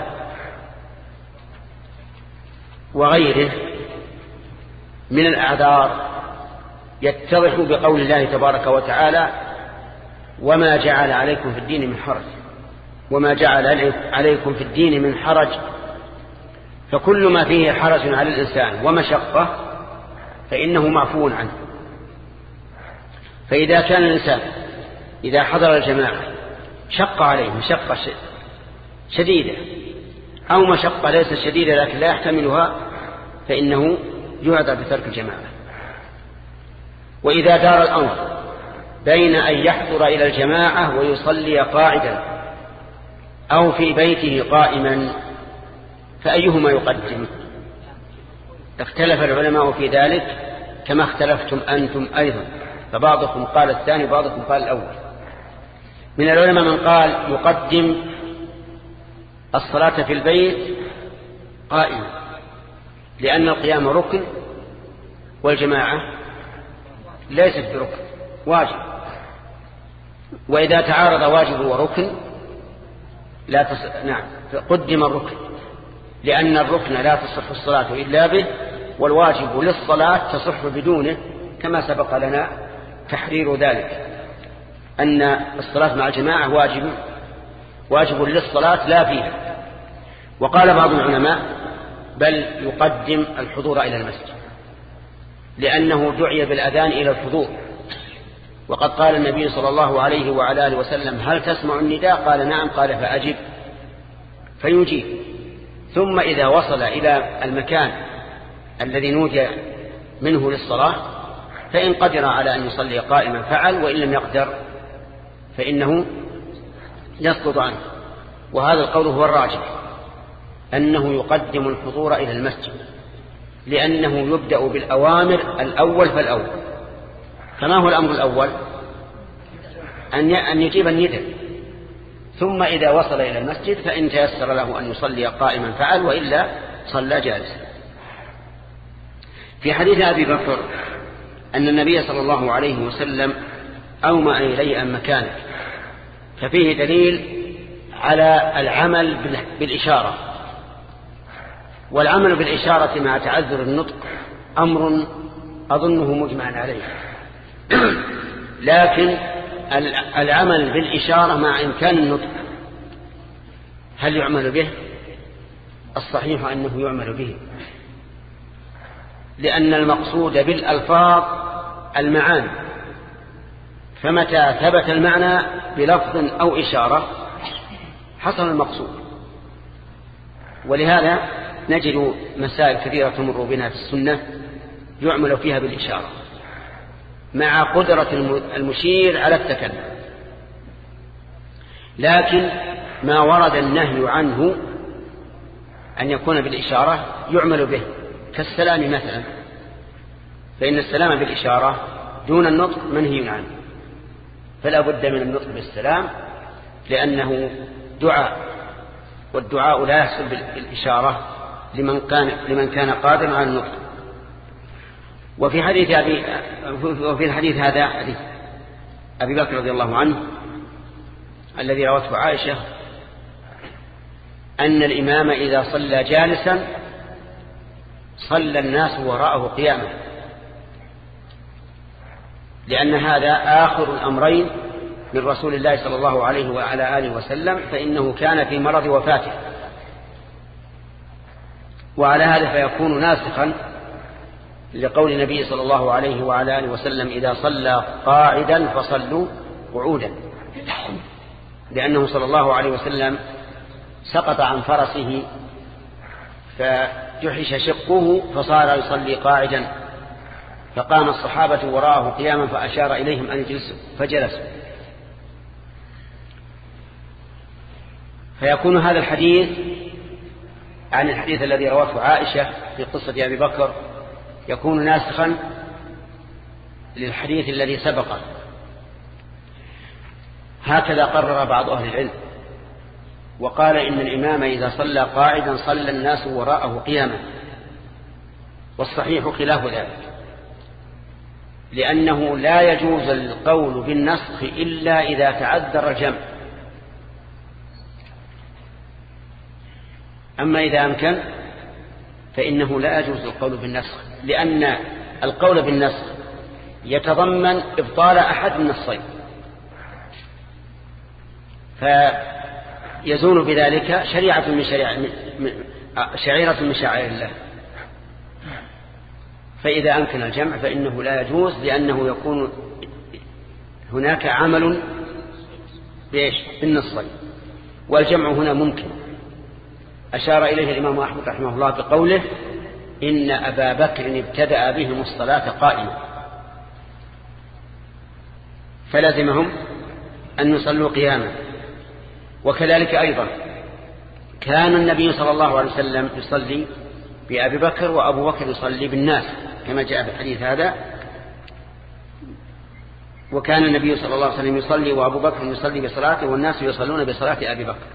وغيره من الأعذار يتضح بقول الله تبارك وتعالى وما جعل عليكم في الدين من حرج، وما جعل عليكم في الدين من حرج، فكل ما فيه حرج على الإنسان ومشقة فإنه معفو عنه. فإذا كان الإنسان إذا حضر الجماعة شق عليه مشقة شديدة أو مشقة ليست شديدة لكن لا يحتملها فإنه يعذر بترك الجماعة. وإذا دار الأمر بين أن يحضر إلى الجماعة ويصلي قاعدا أو في بيته قائما فأيهما يقدم؟ اختلف العلماء في ذلك كما اختلفتم أنتم أيضا، فبعضكم قال الثاني وبعضكم قال الأول. من العلماء من قال يقدم الصلاة في البيت قائما لأن القيام ركن والجماعة ليست بركن واجب، وإذا تعارض واجب وركن قدم الركن لأن الركن لا تصح الصلاة إلا به، والواجب للصلاة تصح بدونه، كما سبق لنا تحرير ذلك أن الصلاة مع الجماعة واجب للصلاة لا فيها. وقال بعض العلماء بل يقدم الحضور إلى المسجد لأنه دعي بالأذان إلى الحضور، وقد قال النبي صلى الله عليه وعلى آله وسلم هل تسمع النداء؟ قال نعم، قال فأجب، فيجيب. ثم إذا وصل إلى المكان الذي نودي منه للصلاة فإن قدر على أن يصلي قائما فعل، وإن لم يقدر فإنه يسقط عنه. وهذا القول هو الراجح أنه يقدم الحضور إلى المسجد لأنه يبدأ بالأوامر الأول فالأول. فما هو الأمر الأول؟ أن يجيب النداء، ثم إذا وصل إلى المسجد فإن تيسر له أن يصلي قائما فعل، وإلا صلى جالسا. في حديث أبي بكر أن النبي صلى الله عليه وسلم أومأ إلي أن مكانك، ففيه دليل على العمل بالإشارة. والعمل بالإشارة مع تعذر النطق أمر أظنه مجمع عليه، لكن العمل بالإشارة مع إمكان النطق هل يعمل به؟ الصحيح أنه يعمل به، لأن المقصود بالألفاظ المعاني، فمتى ثبت المعنى بلفظ أو إشارة حصل المقصود. ولهذا نجد مسائل كثيرة تمر بنا في السنة يعمل فيها بالإشارة مع قدرة المشير على التكلم، لكن ما ورد النهي عنه أن يكون بالإشارة يعمل به، كالسلام مثلا، فإن السلام بالإشارة دون النطق منهي عنه، فلا بد من النطق بالسلام لأنه دعاء، والدعاء لا يحصل بالإشارة لمن كان قادرا على النطق. وفي الحديث هذا حديث أبي بكر رضي الله عنه الذي روته عائشة أن الإمام إذا صلى جالسا صلى الناس وراءه قياما، لأن هذا آخر الأمرين من رسول الله صلى الله عليه وعلى آله وسلم، فإنه كان في مرض وفاته، وعلى هذا فيكون ناسخا لقول النبي صلى الله عليه وعلى آله وسلم إذا صلى قاعدا فصلوا قعودا، لأنه صلى الله عليه وسلم سقط عن فرسه فجحش شقه فصار يصلي قاعدا، فقام الصحابة وراءه قياما فأشار إليهم أن يجلسوا فجلسوا. فيكون هذا الحديث عن الحديث الذي رواه عائشة في قصة أبي بكر يكون ناسخا للحديث الذي سبقه. هكذا قرر بعض أهل العلم وقال إن الإمام إذا صلى قاعدا صلى الناس وراءه قياما، والصحيح خلاف ذلك، لأنه لا يجوز القول بالنسخ إلا إذا تعذر الجمع، أما إذا أمكن فإنه لا يجوز القول بالنسخ، لأن القول بالنسخ يتضمن إبطال أحد من النصين، فيزول بذلك شريعة من شعائر الله. فإذا أمكن الجمع فإنه لا يجوز، لأنه يكون هناك عمل بالنصين، والجمع هنا ممكن. أشار إليه الإمام أحمد رحمه الله بقوله إن أبا بكر ابتدأ بهم الصلاة قائما، فلزمهم أن يصلوا قياما. وكذلك أيضا كان النبي صلى الله عليه وسلم يصلي بأبي بكر وأبو بكر يصلي بالناس كما جاء في الحديث هذا، وكان النبي صلى الله عليه وسلم يصلي وأبو بكر يصلي بصلاته والناس يصلون بصلاة أبي بكر،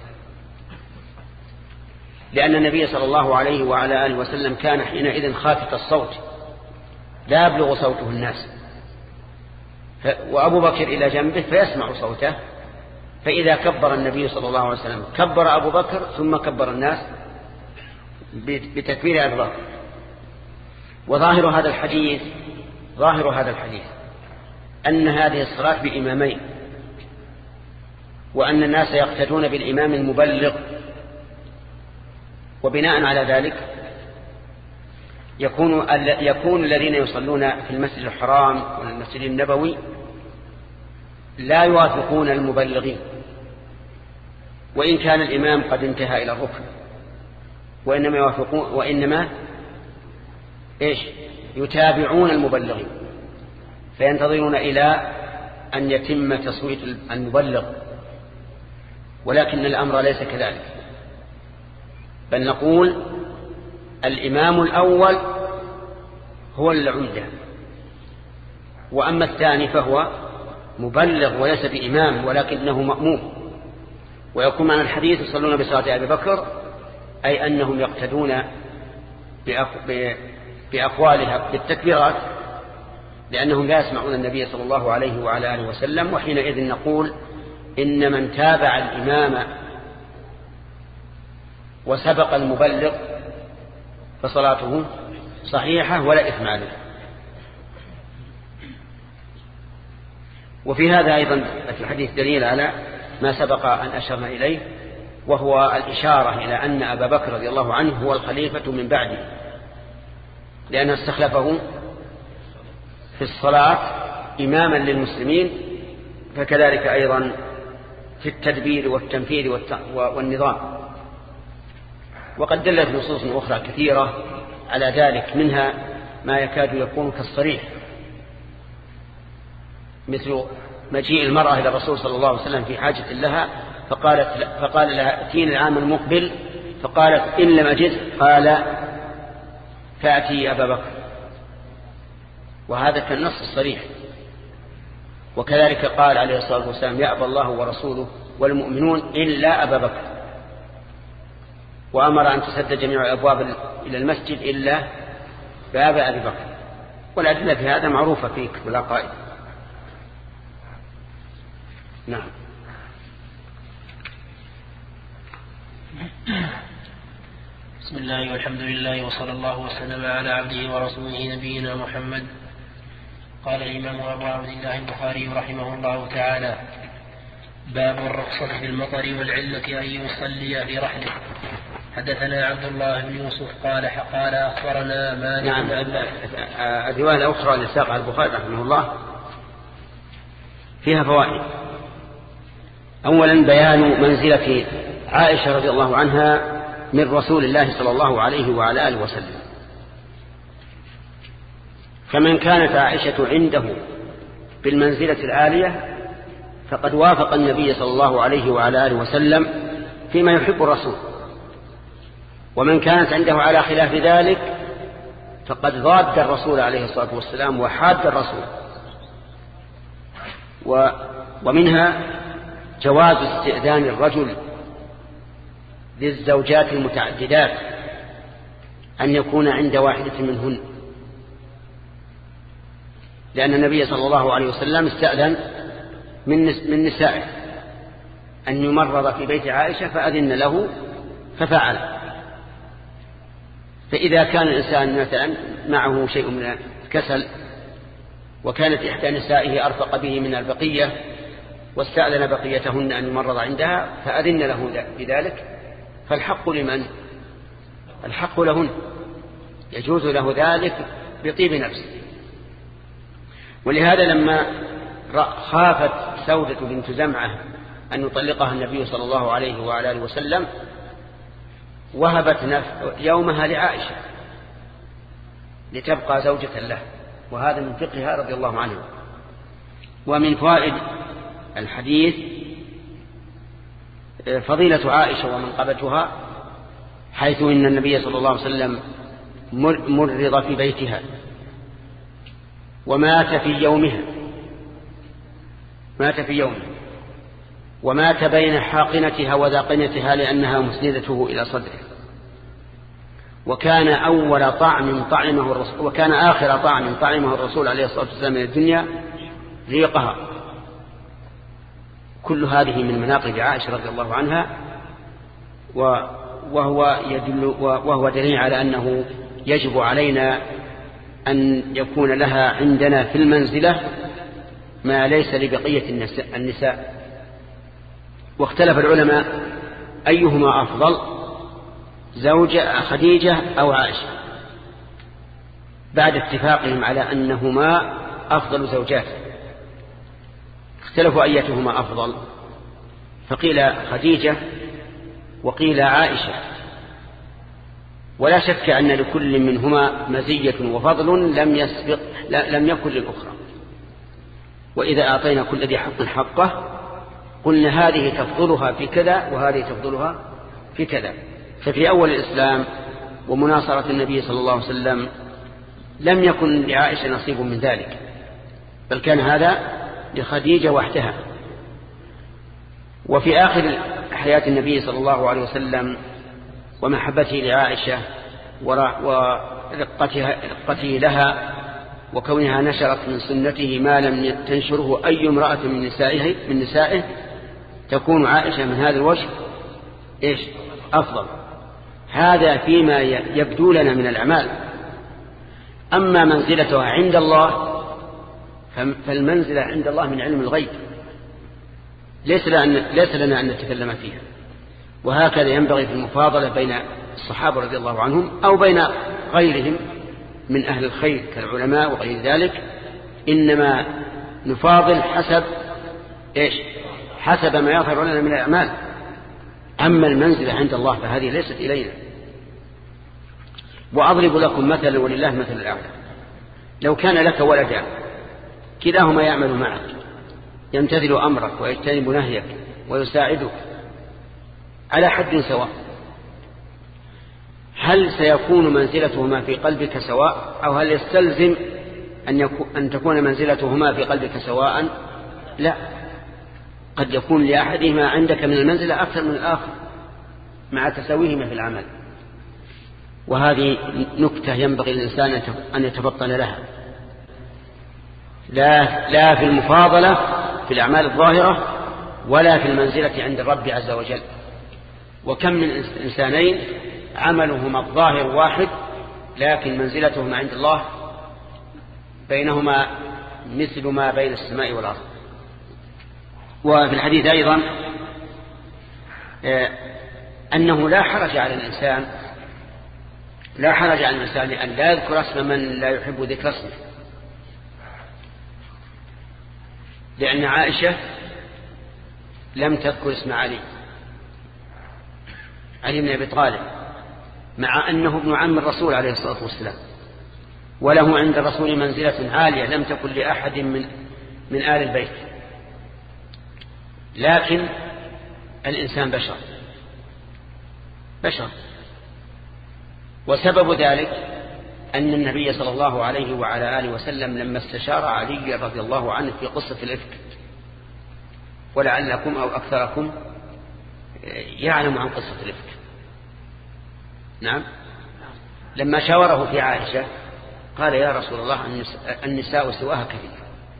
لأن النبي صلى الله عليه وعلى آله وسلم كان حينئذ خافت الصوت لا يبلغ صوته الناس، وأبو بكر إلى جنبه فيسمع صوته، فإذا كبر النبي صلى الله عليه وسلم كبر أبو بكر ثم كبر الناس بتكبير أبي بكر. وظاهر هذا الحديث أن هذه الصلاة بإمامين، وأن الناس يقتدون بالإمام المبلغ، وبناء على ذلك يكون الذين يصلون في المسجد الحرام والمسجد النبوي لا يوافقون المبلغين، وإن كان الإمام قد انتهى إلى الركن، وإنما يتابعون المبلغين، فينتظرون إلى أن يتم تصويت المبلغ، ولكن الأمر ليس كذلك، بل نقول الإمام الأول هو العمدة، وأما الثاني فهو مبلغ وليس بإمام ولكنه مأموم. ويكون معنى الحديث يصلون بصلاة أبي بكر أي أنهم يقتدون بأقوالها بالتكبيرات، لأنهم لا يسمعون النبي صلى الله عليه وعلى آله وسلم. وحينئذ نقول إن من تابع الإمام وسبق المبلغ فصلاته صحيحة ولا إثم عليه. وفي هذا أيضا في الحديث دليل على ما سبق أن أشرنا إليه، وهو الإشارة إلى أن أبا بكر رضي الله عنه هو الخليفة من بعده، لأنه استخلفه في الصلاة إماما للمسلمين، فكذلك أيضا في التدبير والتنفيذ والنظام. وقد دلت نصوص أخرى كثيرة على ذلك، منها ما يكاد يكون كالصريح، مثل مجيء المرأة إلى الرسول صلى الله عليه وسلم في حاجة لها فقال لها ائتيني العام المقبل، فقالت إن لم أجد، قال فأتي أبا بكر، وهذا كالنص الصريح. وكذلك قال عليه الصلاة والسلام يأبى الله ورسوله والمؤمنون إلا أبا بكر، وأمر أن تسد جميع الأبواب إلى المسجد إلا باب أبي بكر. والأدلة في هذا معروفة في كتب العقائد. نعم. بسم الله والحمد لله وصلى الله وسلم على عبده ورسوله نبينا محمد. قال الإمام أبو عبد الله البخاري رحمه الله تعالى: باب الرخصة في المطر والعلة أن يصلي في رحله. حدثنا عبد الله بن يوسف قال أخبرنا مالك. نعم. الرواية الأخرى لساقها البخاري رحمه الله فيها فوائد. أولا بيان منزلة عائشة رضي الله عنها من رسول الله صلى الله عليه وعلى آله وسلم، فمن كانت عائشة عنده بالمنزلة العالية فقد وافق النبي صلى الله عليه وعلى آله وسلم فيما يحب الرسول، ومن كانت عنده على خلاف ذلك فقد ضاد الرسول عليه الصلاة والسلام وحاد الرسول. ومنها جواز استئذان الرجل للزوجات المتعددات أن يكون عند واحدة منهن، لأن النبي صلى الله عليه وسلم استأذن من نسائه أن يمرض في بيت عائشة فأذن له ففعل. فإذا كان الإنسان مثلا معه شيء من الكسل وكانت إحدى نسائه أرفق به من البقية واستأذن بقيتهن أن يمرض عندها فأذن له بذلك، فالحق لمن؟ الحق لهن، يجوز له ذلك بطيب نفسه. ولهذا لما خافت سودة بنت زمعة أن يطلقها النبي صلى الله عليه وعلى آله وسلم وهبت يومها لعائشة لتبقى زوجة له، وهذا من فقهها رضي الله عنه. ومن فوائد الحديث فضيلة عائشة ومنقبتها، حيث إن النبي صلى الله عليه وسلم مرض في بيتها ومات في يومها، ومات بين حاقنتها وذاقنتها لأنها مسندته إلى صدره، وكان آخر طعم طعمه الرسول عليه الصلاة والسلام من الدنيا ريقها. كل هذه من مناقب عائشة رضي الله عنها، وهو دليل على أنه يجب علينا أن يكون لها عندنا في المنزلة ما ليس لبقية النساء. واختلف العلماء أيهما أفضل، خديجة أو عائشة، بعد اتفاقهم على أنهما أفضل زوجات. اختلفوا أيتهما أفضل، فقيل خديجة وقيل عائشة. ولا شك أن لكل منهما مزية وفضل لم يكن للأخرى. وإذا أعطينا كل ذي حق حقه قلنا هذه تفضلها في كذا وهذه تفضلها في كذا. ففي أول الإسلام ومناصرة النبي صلى الله عليه وسلم لم يكن لعائشة نصيب من ذلك، بل كان هذا لخديجة وحدها. وفي آخر حياة النبي صلى الله عليه وسلم ومحبته لعائشة ورقته لها وكونها نشرت من سنته ما لم تنشره أي امرأة من نسائه تكون عائشة من هذا الوجه أفضل. هذا فيما يبدو لنا من الأعمال. أما منزلتها عند الله فالمنزلة عند الله من علم الغيب، ليس لنا أن نتكلم فيها. وهكذا ينبغي في المفاضلة بين الصحابة رضي الله عنهم أو بين غيرهم من أهل الخير كالعلماء وغير ذلك، إنما نفاضل حسب ما يظهر لنا من الأعمال. أما المنزلة عند الله فهذه ليست إلينا. وأضرب لكم مثلا ولله مثل الأعلى. لو كان لك ولدان كلاهما يعمل معك، يمتثل أمرك ويجتنب نهيك ويساعدك على حد سواء، هل سيكون منزلتهما في قلبك سواء، أو هل يستلزم أن تكون منزلتهما في قلبك سواء؟ لا، قد يكون لأحدهما عندك من المنزلة أكثر من الآخر مع تساويهما في العمل. وهذه نكتة ينبغي الإنسان أن يتفطن لها، لا في المفاضلة في الأعمال الظاهرة ولا في المنزلة عند الرب عز وجل. وكم من إنسانين عملهما الظاهر واحد لكن منزلتهما عند الله بينهما مثل ما بين السماء والأرض. وفي الحديث أيضا أنه لا حرج على الإنسان أن لا يذكر اسم من لا يحب ذكر اسمه، لأن عائشة لم تذكر اسم علي بن أبي طالب، مع أنه ابن عم الرسول عليه الصلاة والسلام، وله عند الرسول منزلة عالية لم تكن لأحد من آل البيت. لكن الإنسان بشر، وسبب ذلك أن النبي صلى الله عليه وعلى آله وسلم لما استشار علي رضي الله عنه في قصة الإفك، ولعلكم أو أكثركم يعلم عن قصة الإفك. نعم، لما شاوره في عائشة قال يا رسول الله النساء سواها كثير،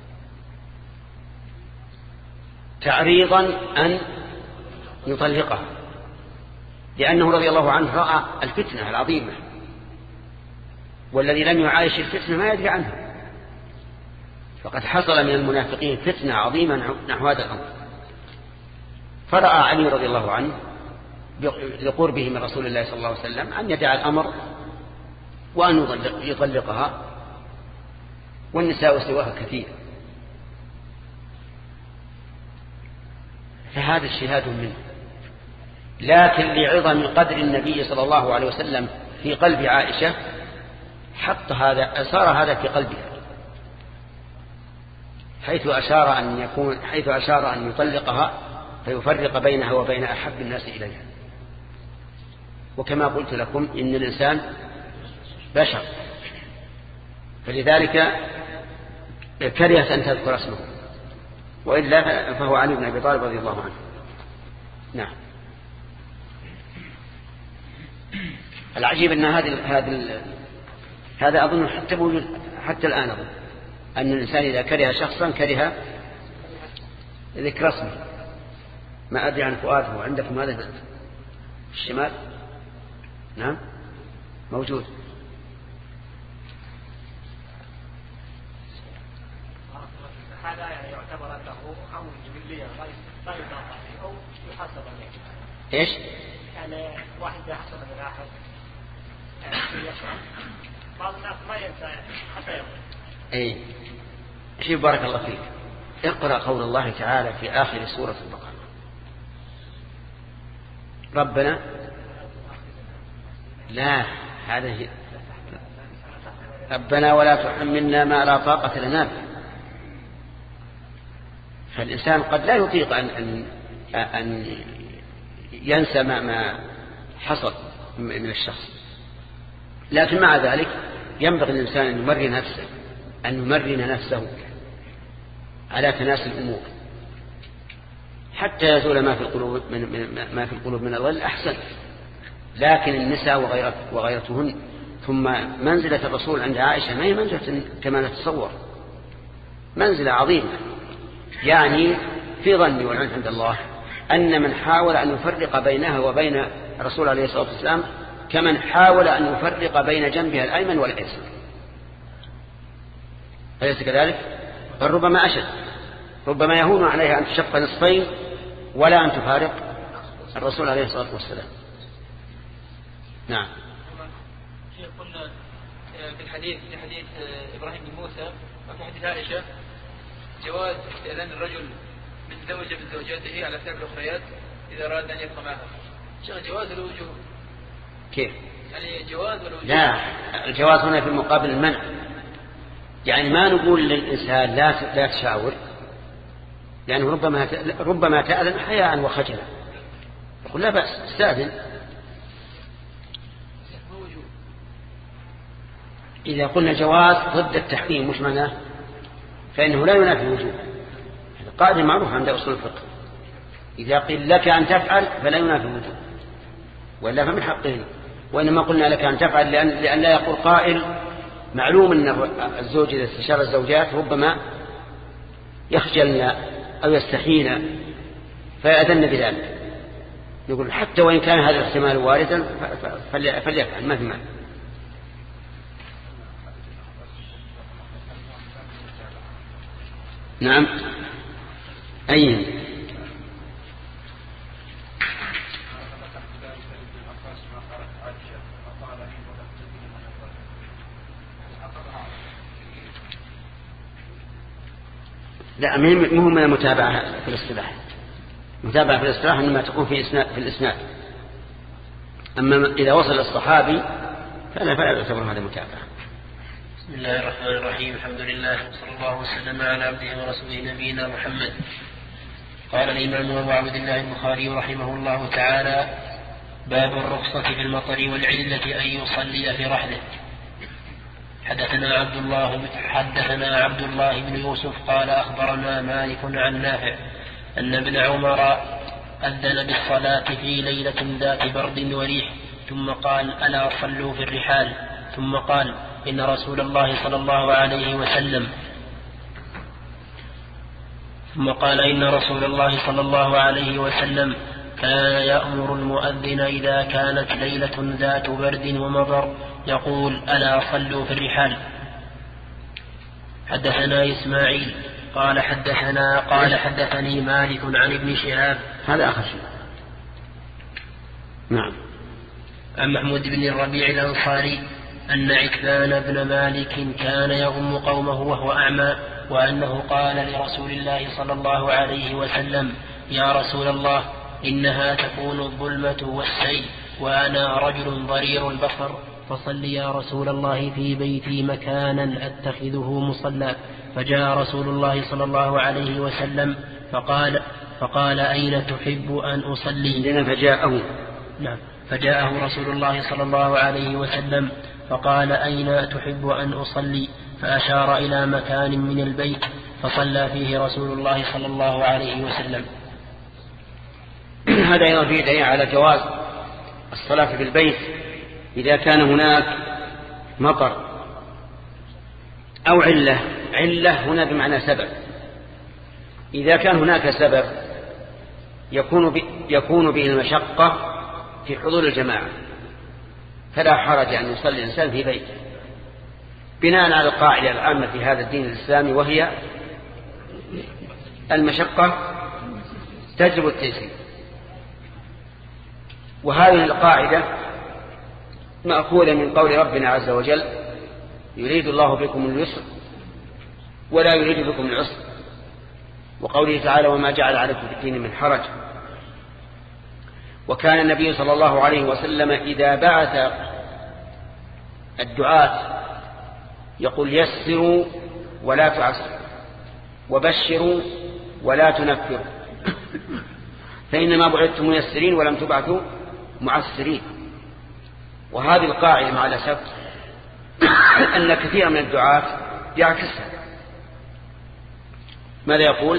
تعريضا أن يطلقها، لأنه رضي الله عنه رأى الفتنة العظيمة، والذي لم يعايش الفتنة ما يدري عنها. فقد حصل من المنافقين فتنة عظيمة نحو هذا الأمر. فرأى علي رضي الله عنه لقربه من رسول الله صلى الله عليه وسلم أن يدع الأمر وأن يطلقها، والنساء سواها كثير. فهذا اجتهاد منه، لكن لعظم قدر النبي صلى الله عليه وسلم في قلب عائشة صار هذا في قلبها، حيث أشار أن يطلقها فيفرق بينها وبين أحب الناس إليها. وكما قلت لكم إن الإنسان بشر، فلذلك كرهت أن تذكر اسمه، وإلا فهو علي بن أبي طالب رضي الله عنه. نعم. العجيب أن هذا أظن حتى الآن أظن أن الإنسان إذا كره شخصا كره ذكر اسمه. ما أدري عن فؤاده، عندكم هذا في الشمال؟ نعم موجود. هذا يعني يعتبر أنه أمر جبلية لا يضاف عليه أو يحسب عليه. إيش؟ يعني واحد يحسب من آخر يشرب، بعض الناس ما ينسى حتى يوم. أي شوف بارك الله فيك، اقرأ قول الله تعالى في آخر سورة البقرة: ربنا لا هذا ربنا ولا تحملنا ما لا طاقة لنا به. فالإنسان قد لا يطيق أن ينسى ما حصل من الشخص، لكن مع ذلك ينبغي الإنسان أن يمرن نفسه على تناسي الأمور حتى يزول ما في القلوب من الغل أحسن. لكن النساء وغيرتهن، ثم منزلة الرسول عند عائشة ما هي منزلة كما نتصور، منزلة عظيمة. يعني في ظني والعلم عند الله أن من حاول أن يفرق بينها وبين الرسول عليه الصلاة والسلام كمن حاول أن يفرق بين جنبها الأيمن والأيسر، أليس كذلك؟ بل ربما أشد، ربما يهون عليها أن تشق نصفين ولا أن تفارق الرسول عليه الصلاة والسلام. نعم. قلنا في الحديث إبراهيم بن موسى وفي حديث عائشة جواز استئذان الرجل من زوجة من زوجاته على سائر الأخريات إذا أراد أن يبقى معها. جواز الوجوب كيف؟ يعني جواز الوجوب. لا، الجواز هنا في مقابل المنع، يعني ما نقول للإنسان لا تشاور، لأنه ربما تأذن حياء وخجلا، يقول لا بأس استأذن. إذا قلنا جواز ضد التحريم مش معناه، فإنه لا ينافي الوجوب، قاعدة معروفة عند أصول الفقه، إذا قيل لك أن تفعل فلا ينافي الوجوب وإلا فمن حقه، وإنما قلنا لك أن تفعل لأن لا يقول قائل معلوم أن الزوج إذا استشار الزوجات ربما يخجلن أو يستحين فيأذن بذلك، يقول حتى وإن كان هذا الاحتمال واردا فليفعل ما في معنى. نعم. أي لا، مو من المتابعة في الاصطلاح. متابعة في الاصطلاح إنما تكون في الإسناد، أما إذا وصل الصحابي فلا يعتبر هذا متابعة. بسم الله الرحمن الرحيم. الحمد لله صلى الله وسلم على عبده ورسوله نبينا محمد. قال الإمام أبو عبد الله البخاري رحمه الله تعالى: باب الرخصة في المطر والعلة أن يصلي في رحله. حدثنا عبد الله بن يوسف قال أخبرنا مالك عن نافع أن ابن عمر أذن بالصلاة في ليلة ذات برد وريح، ثم قال: ألا صلوا في الرحال. ثم قال: إن رسول الله صلى الله عليه وسلم كان يأمر المؤذن إذا كانت ليلة ذات برد ومطر يقول: ألا صلوا في الرحال. حدثنا إسماعيل قال حدثني مالك عن ابن شهاب. هذا آخر شيء. نعم. عن محمود بن الربيع الأنصاري أن عتبان بن مالك كان يؤم قومه وهو أعمى، وأنه قال لرسول الله صلى الله عليه وسلم: يا رسول الله، إنها تكون الظلمة والسيل وأنا رجل ضرير البصر، فصل يا رسول الله في بيتي مكانا أتخذه مصلى. فجاء رسول الله صلى الله عليه وسلم فقال: أين تحب أن أصلي؟ فجاءه رسول الله صلى الله عليه وسلم فقال: أين تحب أن أصلي؟ فأشار إلى مكان من البيت فصلى فيه رسول الله صلى الله عليه وسلم. هذا أيضا فيه دليل على جواز الصلاة في البيت إذا كان هناك مطر أو علة هنا بمعنى سبب. إذا كان هناك سبب يكون به المشقة في حضور الجماعة فلا حرج أن يصلي الإنسان في بيته، بناء على القاعدة العامة في هذا الدين الإسلامي، وهي المشقة تجلب التيسير. وهذه القاعدة مأخوذة من قول ربنا عز وجل: يريد الله بكم اليسر ولا يريد بكم العسر، وقوله تعالى: وما جعل عليكم في الدين من حرج. وكان النبي صلى الله عليه وسلم إذا بعث الدعاة يقول: يسروا ولا تعسروا، وبشروا ولا تنفروا، فإنما بعثتم ميسرين ولم تبعثوا معسرين. وهذه القاعدة مع الأسف أن كثير من الدعاة يعكسها. ماذا يقول؟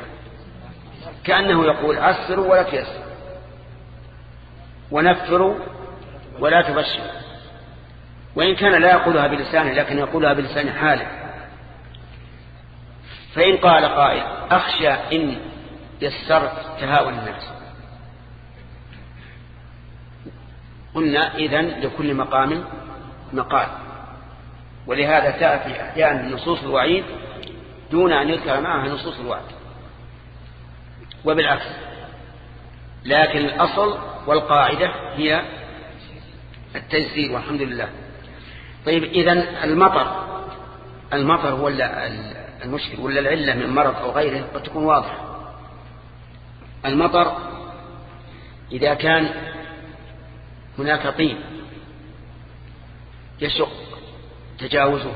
كأنه يقول: عسروا ولا تيسروا، ونفروا ولا تبشروا، وإن كان لا يقولها بلسانه لكن يقولها بلسان حاله. فإن قال قائل: أخشى إن يسرت تهاون الناس قلنا إذن لكل مقام مقال، ولهذا تأتي أحيانا نصوص الوعيد دون أن يذكر معها نصوص الوعد، وبالعكس. لكن الأصل والقاعدة هي التيسير والحمد لله. طيب إذن المطر هو المشكل ولا العلة من مرض أو غيره قد تكون واضحة. المطر إذا كان هناك طين يشق تجاوزه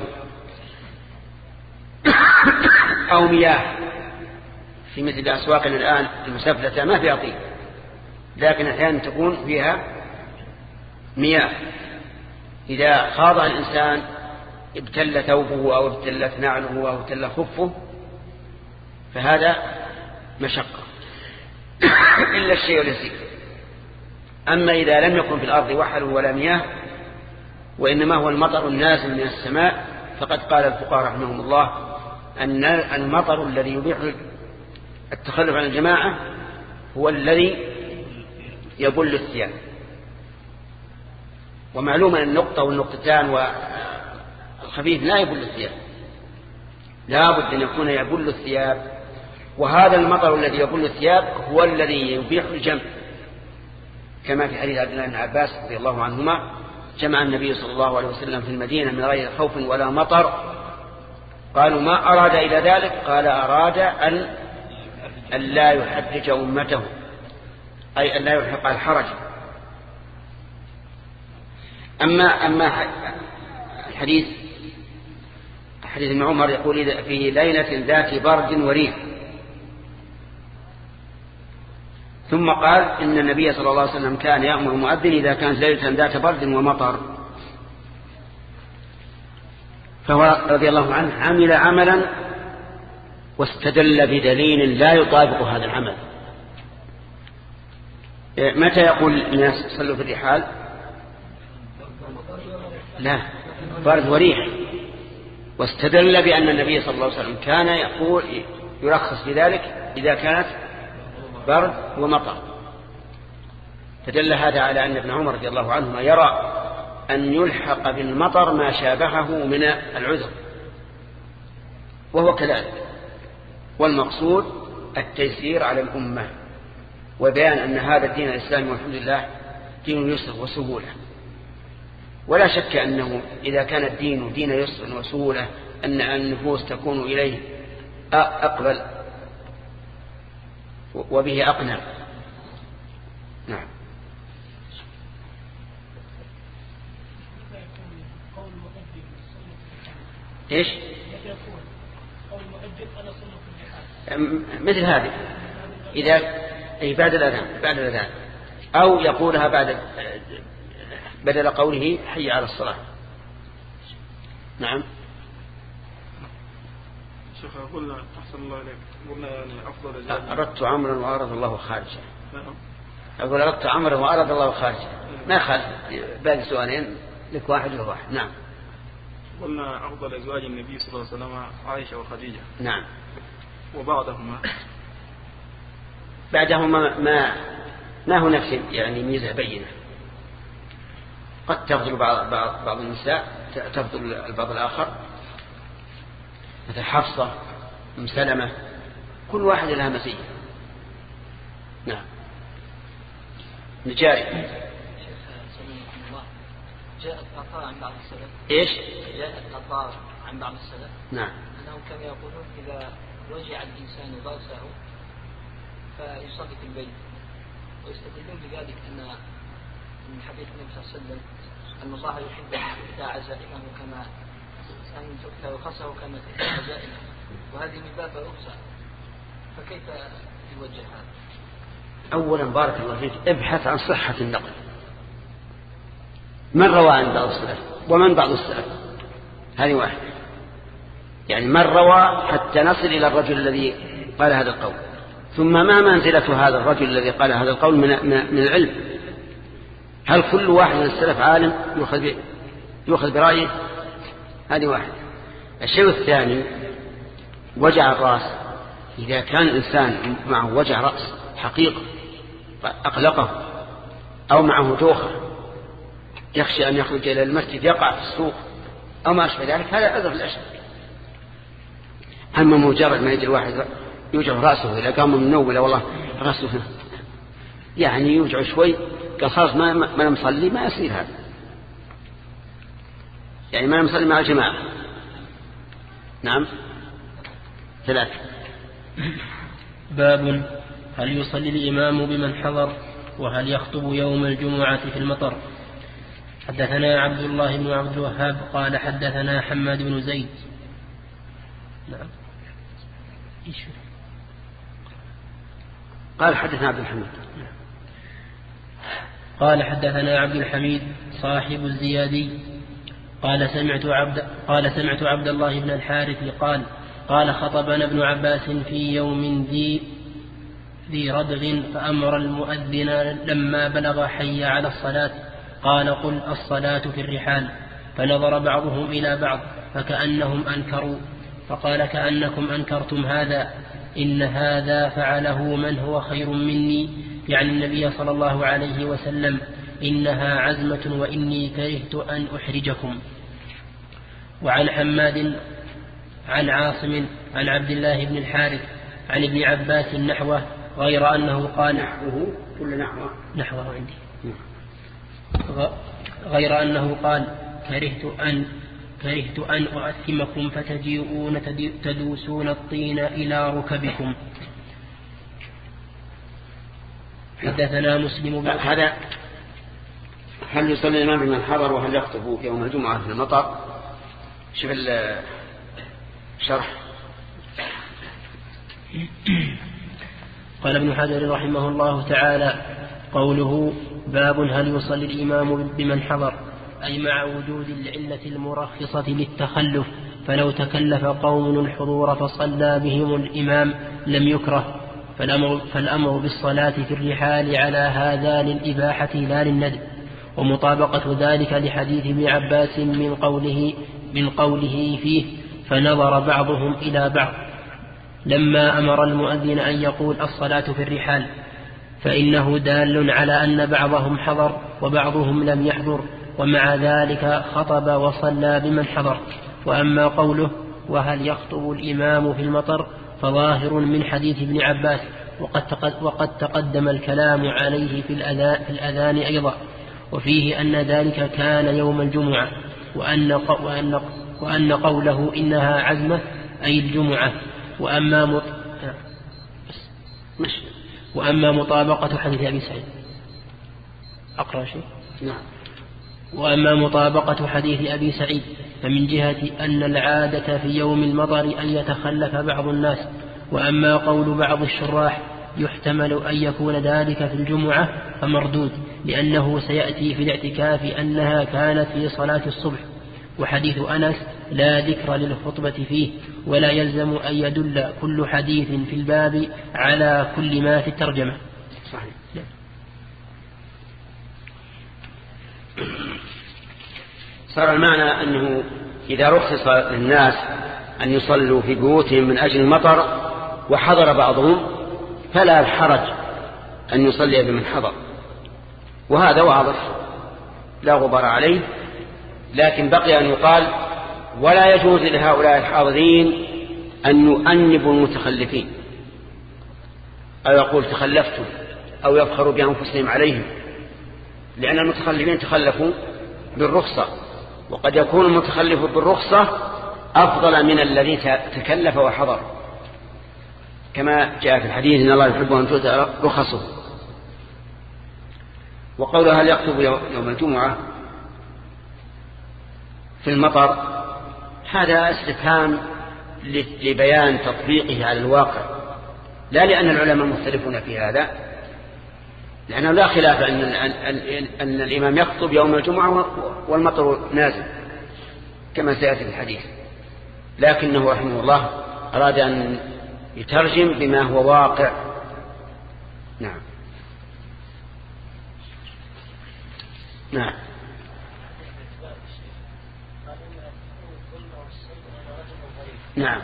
أو مياه في مثل أسواقنا الآن المسفلتة ما فيها طين، لكن أحيانا تكون فيها مياه، إذا خاضها الإنسان ابتل ثوبه أو ابتلت نعله أو ابتل خفه فهذا مشقة إلا الشيء اليسير. أما إذا لم يكن في الأرض وحل ولا مياه وإنما هو المطر النازل من السماء، فقد قال الفقهاء رحمهم الله أن المطر الذي يبيح التخلف عن الجماعة هو الذي يبل الثياب. ومعلوم أن النقطة والنقطتان والخفيف لا يبل الثياب، لا بد أن يكون يبل الثياب، وهذا المطر الذي يبل الثياب هو الذي يبيح الجمع، كما في حديث عبد الله بن عباس رضي الله عنهما: جمع النبي صلى الله عليه وسلم في المدينة من غير خوف ولا مطر. قالوا: ما أراد إلى ذلك؟ قال: أراد أن لا يحرج أمته، أي أن لا يلحق الحرج. أما حديث ابن عمر يقول: في ليلة ذات برد وريح. ثم قال: إن النبي صلى الله عليه وسلم كان يأمر المؤذن إذا كانت ليلة ذات برد ومطر. فهو رضي الله عنه عمل عملا واستدل بدليل لا يطابق هذا العمل. متى يقول الناس صلوا في الرحال؟ لا، برد وريح. واستدل بأن النبي صلى الله عليه وسلم كان يقول يرخص في ذلك إذا كانت برد ومطر. فدل هذا على أن ابن عمر رضي الله عنهما يرى أن يلحق بالمطر ما شابهه من العذر، وهو كذلك. والمقصود التيسير على الأمة، وبيان أن هذا الدين الإسلامي والحمد لله دين يسر وسهولة. ولا شك أنه إذا كان الدين دين يسر وسهولة أن النفوس تكون إليه أقبل وبه أقنع. نعم. إيش؟ مثل هذه إذا بعد الأذان أو يقولها بدل قوله حي على الصلاة. نعم. شيخ قلنا أحسن الله إليك، قلنا يعني أفضل أردت عمرا وأراد الله خارجا. أقول أردت عمرا وأراد الله خارجا، ما خالف. باقي سؤالين لك، واحد له واحد. نعم. قلنا أفضل أزواج النبي صلى الله عليه وسلم عائشة وخديجة. نعم. وبعدهما ما هناك شيء يعني ميزة بينة. قد تفضل بعض النساء تفضل البعض الآخر، مثل حفصة، أم سلمة، كل واحد لها مزية. نعم. نجاري. جاءت آثار عن بعض السلف. إيش؟ جاءت آثار عن بعض السلف. نعم. أنهم كانوا يقولون إذا وجع الإنسان ضرسه فيصلي في البيت، ويستدلون بذلك أن من حديث النبي صلى الله عليه وسلم أن الله يحب أن تؤتى عزائمه كما أن تؤتى رخصه كما تؤتى عزائمه، وهذه من باب الرخصة، فكيف يوجه هذا؟ أولا بارك الله فيك، ابحث عن صحة النقل، من روى عن بعض السلف ومن بعض السلف، هذه واحدة. يعني من روى حتى نصل إلى الرجل الذي قال هذا القول، ثم ما منزلة هذا الرجل الذي قال هذا القول من العلم. هل كل واحد من السلف عالم يؤخذ برأيه؟ هذه واحدة. الشيء الثاني وجع الرأس. إذا كان الإنسان معه وجع رأس حقيقة أقلقه، أو معه دوخة يخشى أن يخرج إلى المسجد يقع في السوق أو ما أشبه ذلك، هذا أضر الأشد. أما مجرد ما يجي الواحد يوجع رأسه إذا قام من النوم ولا والله رأسه يعني يوجع شوي قال خلاص ما نصلي، ما يصير هذا، يعني ما نصلي مع الجماعة. نعم. 3. باب هل يصلي الإمام بمن حضر وهل يخطب يوم الجمعة في المطر. حدثنا عبد الله بن عبد الوهاب قال حدثنا حماد بن زيد. نعم. قال حدثنا عبد الحميد. قال حدثنا عبد الحميد صاحب الزيادي قال سمعت عبد الله بن الحارث قال خطبنا ابن عباس في يوم ذي ردغ فأمر المؤذن لما بلغ حي على الصلاة قال قل الصلاة في الرحال، فنظر بعضهم إلى بعض فكأنهم أنكروا، فقال كأنكم أنكرتم هذا، إن هذا فعله من هو خير مني، يعني النبي صلى الله عليه وسلم، إنها عزمة وإني كرهت أن أحرجكم. وعن حماد عن عاصم عن عبد الله بن الحارث عن ابن عباس نحوه غير أنه قال نحوه عندي غير أنه قال كرهت أن أؤثمكم فتجيئون تدوسون الطين إلى ركبكم. حدثنا مسلم هذا هل يصلي الإمام بمن حضر وهل يخطب يوم الجمعة في المطر؟ شوف الشرح. قال ابن حجر رحمه الله تعالى قوله باب هل يصلي الإمام بمن حضر، أي مع وجود العلة المرخصة للتخلف، فلو تكلف قوم الحضور فصلى بهم الإمام لم يكره، فالأمر بالصلاة في الرحال على هذا للإباحة لا للندب، ومطابقة ذلك لحديث ابن عباس من قوله فيه فنظر بعضهم إلى بعض لما أمر المؤذن أن يقول الصلاة في الرحال، فإنه دال على أن بعضهم حضر وبعضهم لم يحضر، ومع ذلك خطب وصلى بمن حضر. وأما قوله وهل يخطب الإمام في المطر فظاهر من حديث ابن عباس، وقد تقدم الكلام عليه في الأذان أيضا، وفيه أن ذلك كان يوم الجمعة، وأن قوله إنها عزمة أي الجمعة. وأما مطابقة حديث أبي سعيد أقرأ شيء؟ نعم. وأما مطابقة حديث أبي سعيد فمن جهة أن العادة في يوم المطر أن يتخلف بعض الناس. وأما قول بعض الشراح يحتمل أن يكون ذلك في الجمعة فمردود، لأنه سيأتي في الاعتكاف أنها كانت في صلاة الصبح، وحديث أنس لا ذكر للخطبة فيه، ولا يلزم أن يدل كل حديث في الباب على كل ما في الترجمة. صحيح. صار المعنى أنه إذا رخص للناس أن يصلوا في بيوتهم من أجل المطر وحضر بعضهم فلا حرج أن يصلي بمن حضر، وهذا واضح لا غبار عليه. لكن بقي أن يقال ولا يجوز لهؤلاء الحاضرين أن يؤنبوا المتخلفين، أو يقول تخلفتم، أو يفخروا بأنفسهم عليهم، لأن المتخلفين تخلفوا بالرخصة، وقد يكون المتخلف بالرخصة أفضل من الذي تكلف وحضر، كما جاء في الحديث إن الله يحب أن تؤتى رخصه. وقوله هل يخطب يوم الجمعة في المطر هذا استفهام لبيان تطبيقه على الواقع، لا لأن العلماء مختلفون في هذا، لأنه لا خلاف أن الإمام يخطب يوم الجمعة والمطر نازل كما سيأتي في الحديث، لكنه رحمه الله أراد أن يترجم بما هو واقع. نعم. نعم. نعم.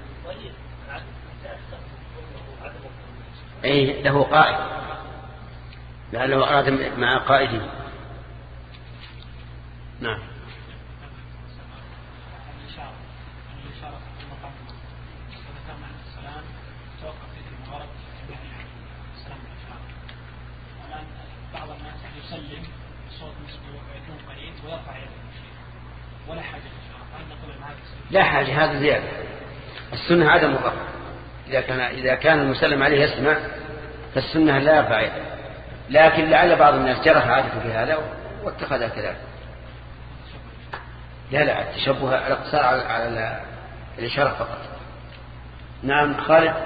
أي له قائد، لعله أراد مع قائده. نعم. بعض الناس يسلم بصوت مسموع ويكون قليل ويرفع يده ولا حاجة لا حاجة، هذا زيادة. السنة عدم الرفع. إذا كان المسلم عليه يسمع فالسنة لا يرفع يده، لكن لعل بعض الناس جرح عادته في هذا واتخذ كذلك. لا التشبه الاقتصار على الإشارة فقط. نعم خالد.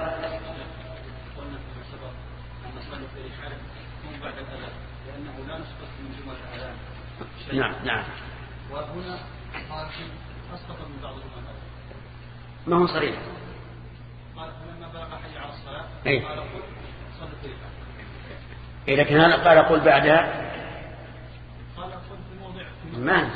نعم. وهنا أسقط من بعض العلماء ما هو صريح. قال لما بلغ حي على الصلاة قال قل صلوا في الحال. لكن هذا قال قل بعدها، قال قل في موضع ما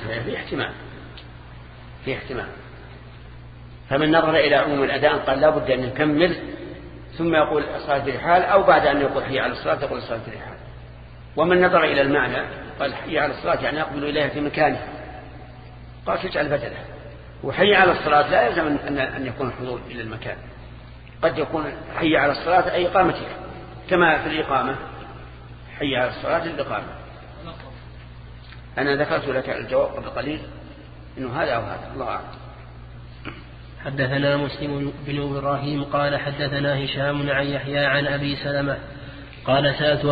في احتمال. فمن نظر إلى عموم الأذان قال لا بد أن نكمل ثم يقول الصلاة في الحال، أو بعد أن يقول حي على الصلاة يقول الصلاة في الحال. ومن نظر إلى المعنى قال حي على الصلاة يعني يقبل إليها في مكانه، قال تجعل بدله. وحي على الصلاة لا يلزم أن يكون الحضور إلى المكان، قد يكون حي على الصلاة أي إقامتك، كما في الإقامة حي على الصلاة للإقامة. أنا ذكرت لك الجواب قبل قليل إنه هذا أو هذا، الله أعلم. حدثنا مسلم بن إبراهيم قال حدثنا هشام عن يحيى عن أبي سلمة قال سألت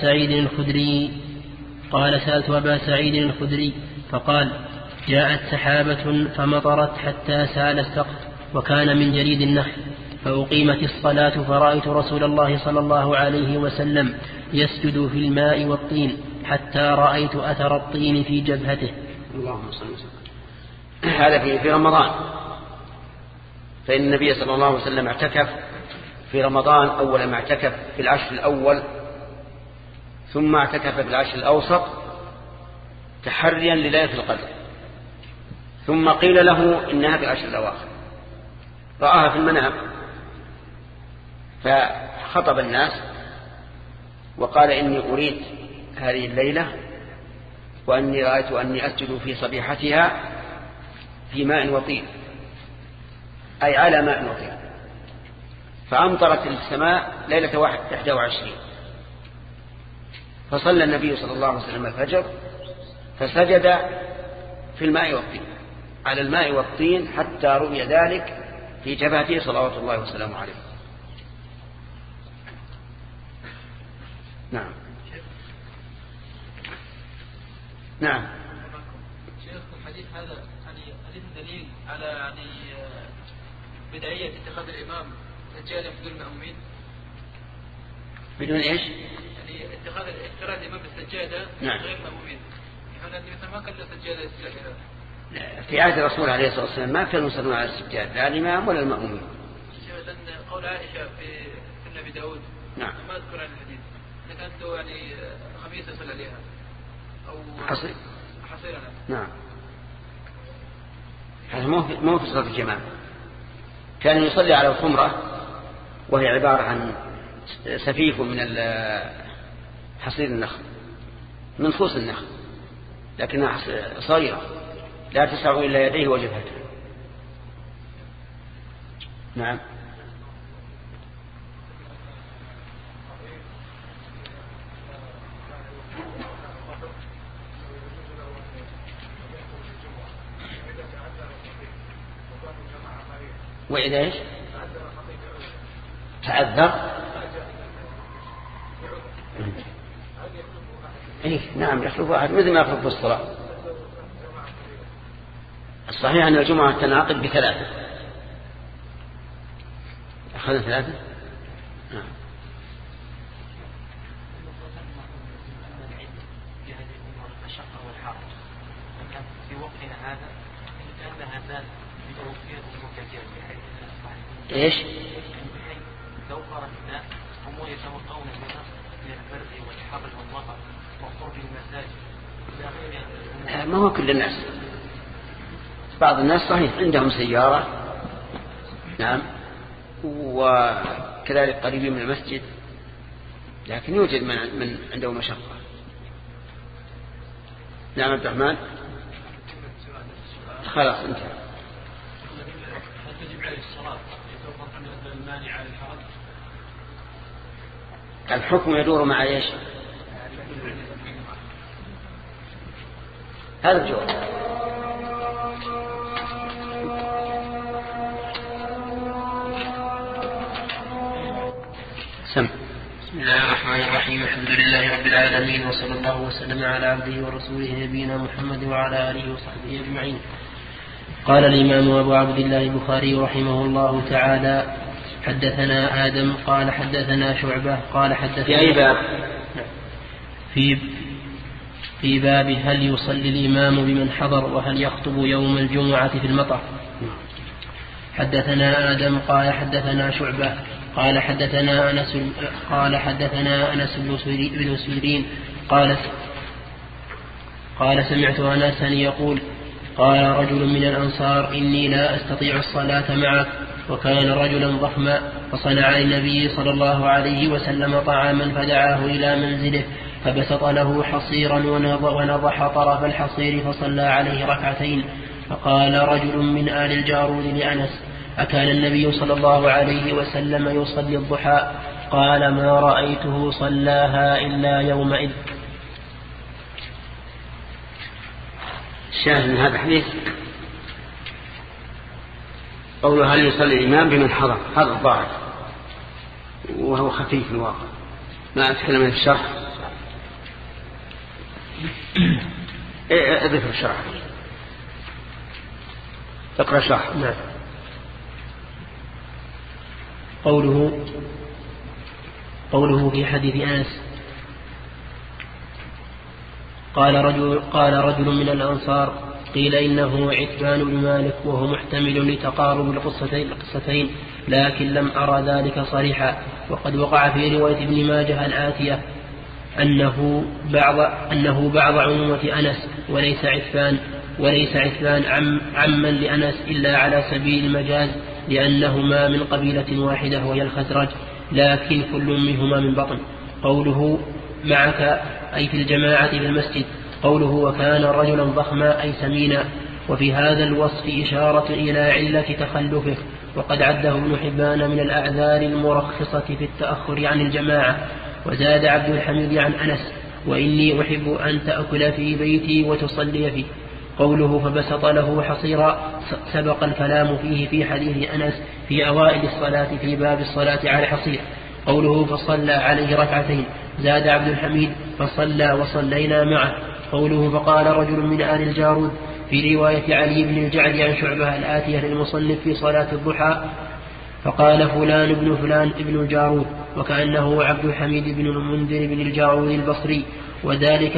أبا سعيد الخدري فقال جاءت سحابة فمطرت حتى سال السقف وكان من جريد النخل، فأقيمت الصلاة فرأيت رسول الله صلى الله عليه وسلم يسجد في الماء والطين حتى رأيت أثر الطين في جبهته. اللهم صل وسلم. هذا في رمضان، فإن النبي صلى الله عليه وسلم اعتكف في رمضان أول ما اعتكف في العشر الأول، ثم اعتكف في العشر الأوسط تحريا لليلة القدر، ثم قيل له إنها في العشر الأواخر، رآها في المنام فخطب الناس وقال إني أريد هذه الليلة وأني رأيت أني أسجد في صبيحتها في ماء وطين، أي على ماء وطين. فأمطرت السماء ليلة 21، فصلى النبي صلى الله عليه وسلم الفجر فسجد في الماء والطين على الماء والطين حتى رؤي ذلك في جبهته صلوات الله وسلامه عليه. نعم. شيخ الحديث هذا حديث دليل على بدعية اتخاذ الإمام سجادا بدون المأمومين. بدون ايش؟ يعني اتخاذ الإمام بالسجادة غير مأمومين. يعني مثل ما كان سجادة السجادة. في عهد الرسول عليه الصلاة والسلام ما كانوا يصلون على السجاد لا الإمام ولا المأمومين. قول عائشة في النبي داود ما أذكر عن الحديث، كانت له يعني خميس يصل عليها أو حصيرة. نعم. هذا مو في صلاة الجماعة. كان يصلي على الخمرة وهي عبارة عن سفيف من حصير النخل من خصوص النخل، لكنها صغيرة لا تسع إلا يديه وجبهته. نعم. وإذا إيش تعذر إيه نعم يخلف واحد مثل ما يخلف الصلاة. الصحيح أن الجمعة تنعقد بثلاثة. أخذنا ثلاثة. نعم. في وقتنا هذا كأنها الناس بتوفير المكاتب إيش؟ لو خرج الناس هم يتوقعون من البرد والحر والمطر وقرب المساجد إلى غير. ما هو كل الناس، بعض الناس صحيح عندهم سيارة نعم وكذلك قريبين من المسجد، لكن يوجد من عنده مشقة. نعم عبد الرحمن. خلاص انتهى. هل تجب عليه الصلاة يتوقف عن المانع على الحرج؟ الحكم يدور مع ايش؟ هذا الجواب. سم. بسم الله الرحمن الرحيم. الحمد لله رب العالمين، وصلى الله وسلم على عبده ورسوله نبينا محمد وعلى آله وصحبه أجمعين. قال الإمام أبو عبد الله البخاري رحمه الله تعالى: حدثنا آدم قال حدثنا شعبة قال حدثنا في أي باب؟ في باب هل يصلي الإمام بمن حضر وهل يخطب يوم الجمعة في المطر. حدثنا آدم قال حدثنا شعبة قال حدثنا أنس بن سيرين قال سمعت أنسا يقول: قال رجل من الأنصار: إني لا أستطيع الصلاة معك. وكان رجلا ضخما، فصنع للنبي صلى الله عليه وسلم طعاما فدعاه إلى منزله، فبسط له حصيرا ونضح طرف الحصير فصلى عليه ركعتين. فقال رجل من آل الجارود لأنس: أكان النبي صلى الله عليه وسلم يصلي الضحى؟ قال: ما رأيته صلاها إلا يومئذ. الشاهد من هذا الحديث قوله هل يصلي الإمام بمن حضر، هذا الضعف وهو خفيف في الواقع، ما أتكلم عن الشرح. اذكر الشرح، اقرأ شرح. نعم. قوله في حديث أنس: قال رجل من الأنصار: قيل إنه عتبان بن مالك، وهو محتمل لتقارب القصتين، لكن لم أرى ذلك صريحا. وقد وقع في رواية ابن ماجه الآتية أنه بعض عمومة أنس، وليس عتبان عما لأنس إلا على سبيل المجاز، لأنهما من قبيلة واحدة وهي الخزرج، لكن كل منهما من بطن. قوله معك أي في الجماعة في المسجد. قوله وكان رجلا ضخما أي سمينا. وفي هذا الوصف إشارة إلى علة تخلفه، وقد عده ابن حبان من الأعذار المرخصة في التأخر عن الجماعة. وزاد عبد الحميد عن أنس: وإني أحب أن تأكل في بيتي وتصلي فيه. قوله فبسط له حصيرا سبق الكلام فيه في حديث أنس في أوائل الصلاة في باب الصلاة على الحصير. قوله فصلى عليه ركعتين. زاد عبد الحميد: فصلى وصلينا معه. قوله فقال رجل من آل الجارود في رواية علي بن الجعد عن شعبة الآتية للمصنف في صلاة الضحى: فقال فلان ابن فلان ابن الجارود، وكأنه عبد الحميد بن المنذر بن الجارود البصري. وذلك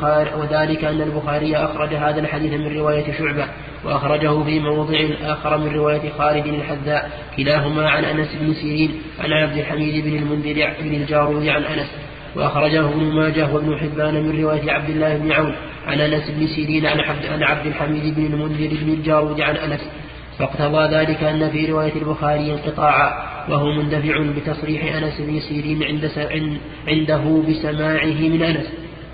أن البخاري أخرج هذا الحديث من رواية شعبة، وأخرجه في موضع آخر من رواية خالد الحذاء، كلاهما عن أنس بن سيرين عن عبد الحميد بن المنذر بن الجارود عن أنس. وأخرجه ابن ماجه وابن حبان من رواية عبد الله بن عون عن أنس بن سيرين عن عبد الحميد بن المنذر بن الجارود عن أنس. فاقتضى ذلك أن في رواية البخاري انقطاعا، وهو مندفع بتصريح أنس بن سيرين عنده بسماعه من أنس.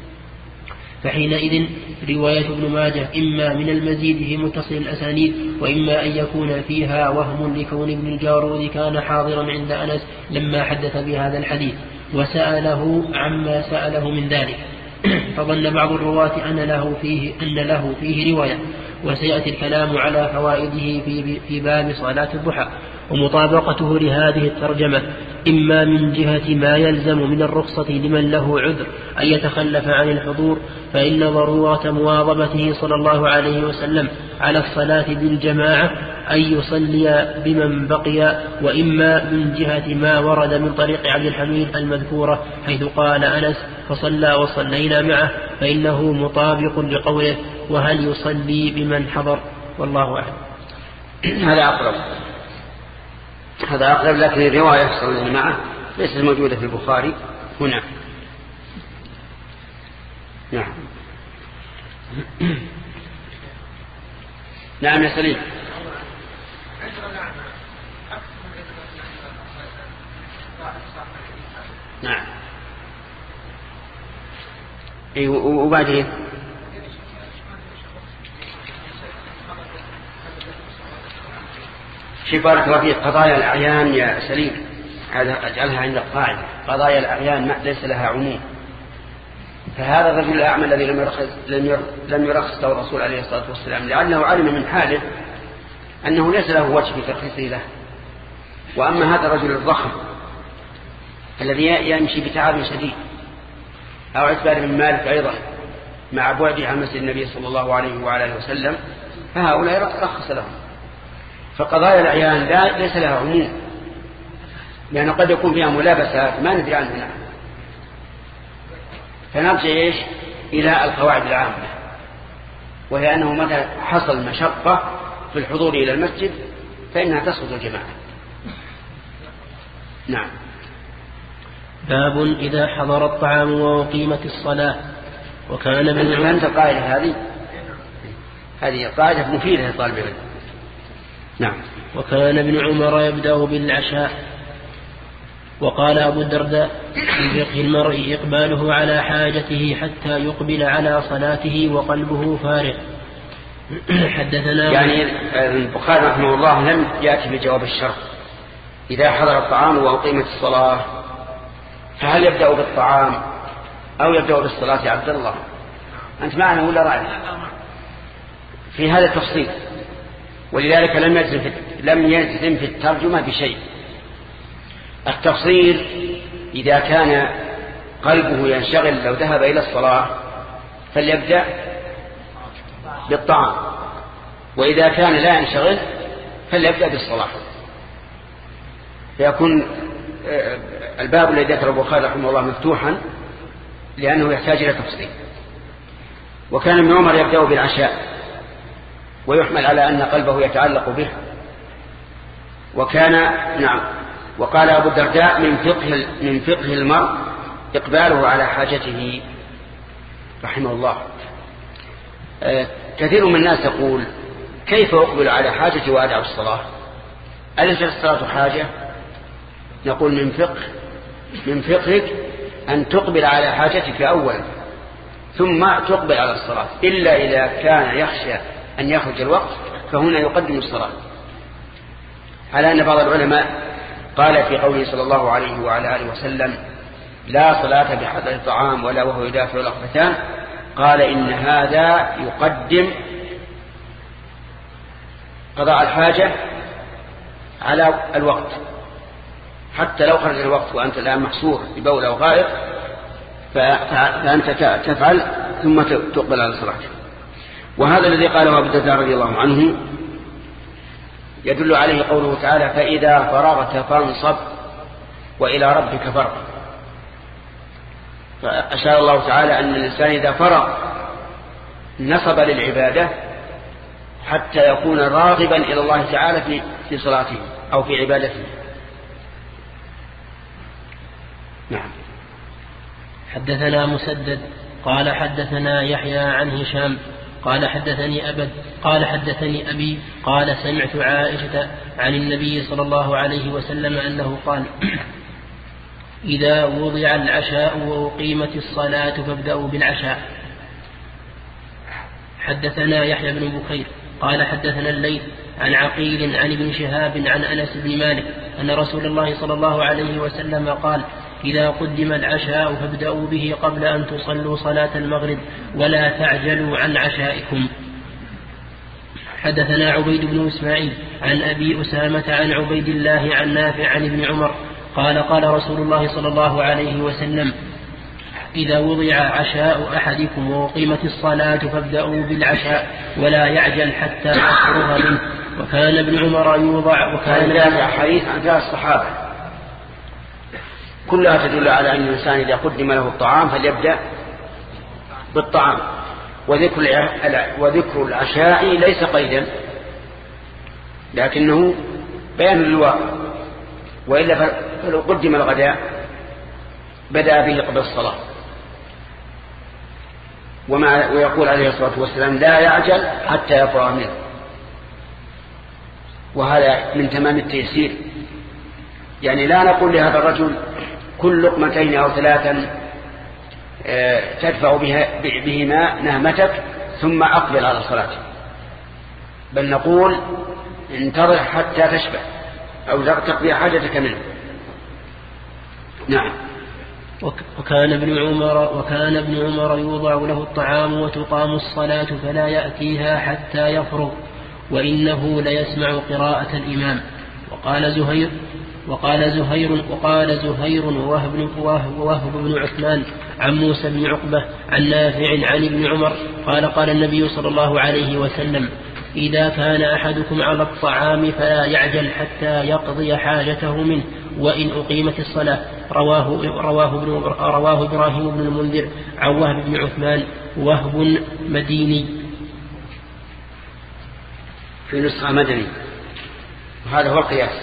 فحينئذ رواية ابن ماجه إما من المزيد في متصل الأسانيد، وإما أن يكون فيها وهم لكون ابن الجارود كان حاضرا عند أنس لما حدث بهذا الحديث، وسأله عما سأله من ذلك. فظن بعض الرواة أن له فيه رواية، وسيأتي الكلام على فوائده في باب صلاة الضحى. ومطابقته لهذه الترجمة إما من جهة ما يلزم من الرخصة لمن له عذر أن يتخلف عن الحضور، فإن ضرورة مواظبته صلى الله عليه وسلم على الصلاة بالجماعة أن يصلي بمن بقي، وإما من جهة ما ورد من طريق عبد الحميد المذكورة حيث قال أنس فصلى وصلينا معه، فإنه مطابق لقوله وهل يصلي بمن حضر. والله أعلم. هذا أقرب، لكن الرواية صلى معه ليست موجودة في البخاري هنا. نعم. نعم يا سليم. نعم. في بارك الله فيك. قضايا الأعيان يا سليم هذا أجعلها عند القاعدة، قضايا الأعيان ليس لها عموم. فهذا الرجل الأعمى الذي لم يرخص له الرسول عليه الصلاة والسلام لأنه علم من حاله أنه ليس له وجه في ترخيصه له. وأما هذا الرجل الضخم الذي يمشي بتعب شديد أو عتبان من مالك أيضا مع بعده عن مسجد النبي صلى الله عليه وعلى وسلم، فهؤلاء رخص لهم. فقضايا الأعيان ليس لها عموم، لأنه قد يكون فيها ملابسات ما ندري عنها نحن. فنرجع إلى القواعد العامة، وهي أنه متى حصل مشقة في الحضور إلى المسجد فإنها تسقط الجماعة. نعم. باب إذا حضر الطعام وأقيمت الصلاة. وكان ابن عمر. أنت القاعدة هذه قاعدة مفيدة لطالب العلم. نعم. وكان ابن عمر يبدأ بالعشاء. وقال أبو الدرداء في فقه المرء إقباله على حاجته حتى يقبل على صلاته وقلبه فارغ. حدثنا يعني البخاري رحمه الله لم يأتي بجواب الشرط. إذا حضر الطعام وأقيمت الصلاة فهل يبدأ بالطعام أو يبدأ بالصلاة يا عبد الله؟ أنت معنا ولا رأي؟ في هذا التفصيل، ولذلك لم يلزم في الترجمة بشيء. التفصيل إذا كان قلبه ينشغل لو ذهب إلى الصلاة فليبدأ بالطعام، وإذا كان لا ينشغل فليبدأ بالصلاة. فيكون الباب الذي ذكر البخاري رحمه الله مفتوحا لأنه يحتاج إلى تفصيل. وكان ابن عمر يبدأ بالعشاء ويحمل على أن قلبه يتعلق به. وقال أبو الدرداء من فقه المرء إقباله على حاجته رحمه الله. كثير من الناس يقول كيف أقبل على حاجتي وأدع الصلاة؟ أليس الصلاة حاجة؟ نقول من فقهك أن تقبل على حاجتك أولا ثم تقبل على الصلاة، إلا إذا كان يخشى أن يخرج الوقت فهنا يقدم الصلاة. على أن بعض العلماء قال في قوله صلى الله عليه وعلى آله وسلم لا صلاة بحضر الطعام ولا وهو يدافع الأخبثان، قال إن هذا يقدم قضاء الحاجة على الوقت، حتى لو خرج الوقت وأنت الآن محصور ببول أو غائط فأنت تفعل ثم تقبل على صلاتك. وهذا الذي قاله أبو الدرداء رضي الله عنه يدل عليه قوله تعالى فإذا فرغت فانصب وإلى ربك فارغب. فأشار الله تعالى أن الإنسان إذا فرغ نصب للعبادة حتى يكون راغبا إلى الله تعالى في صلاته أو في عبادته. نعم. حدثنا مسدد قال حدثنا يحيى عن هشام قال حدثني أبي قال سمعت عائشة عن النبي صلى الله عليه وسلم أنه قال إذا وضع العشاء وأقيمت الصلاة فابدأوا بالعشاء. حدثنا يحيى بن بكير قال حدثنا الليث عن عقيل عن ابن شهاب عن أنس بن مالك أن رسول الله صلى الله عليه وسلم قال إذا قدم العشاء فابدأوا به قبل أن تصلوا صلاة المغرب ولا تعجلوا عن عشائكم. حدثنا عبيد بن إسماعيل عن أبي أسامة عن عبيد الله عن نافع عن ابن عمر قال قال رسول الله صلى الله عليه وسلم إذا وضع عشاء أحدكم وقيمت الصلاة فابدأوا بالعشاء ولا يعجل حتى يفرغ منه. وكان ابن عمر يوضع وكان هذا حديث عن ثلاث الصحابة كلها تدل على أن الإنسان إذا قدم له الطعام فليبدأ بالطعام. وذكر العشاء ليس قيدا لكنه بيان للواقع، وإلا فلو قدم الغداء بدأ به قبل الصلاة. ويقول عليه الصلاة والسلام لا يعجل حتى يفرغ منه، وهذا من تمام التيسير. يعني لا نقول لهذا الرجل كل لقمتين أو ثلاثا تدفع بهما نهمتك ثم أقبل على صلاتك، بل نقول انتظر حتى تشبع أو تقضي حاجتك منه. نعم. وكان ابن عمر يوضع له الطعام وتقام الصلاة فلا يأتيها حتى يفرغ وإنه ليسمع قراءة الإمام. وقال زهير ووهب بن عثمان عن موسى بن عقبة عن نافع عن ابن عمر قال النبي صلى الله عليه وسلم: إذا كان أحدكم على الطعام فلا يعجل حتى يقضي حاجته منه وإن أقيمت الصلاة. رواه إبراهيم بن المنذر عن وهب بن عثمان وهب مديني في نسخة مدني، وهذا هو القياس.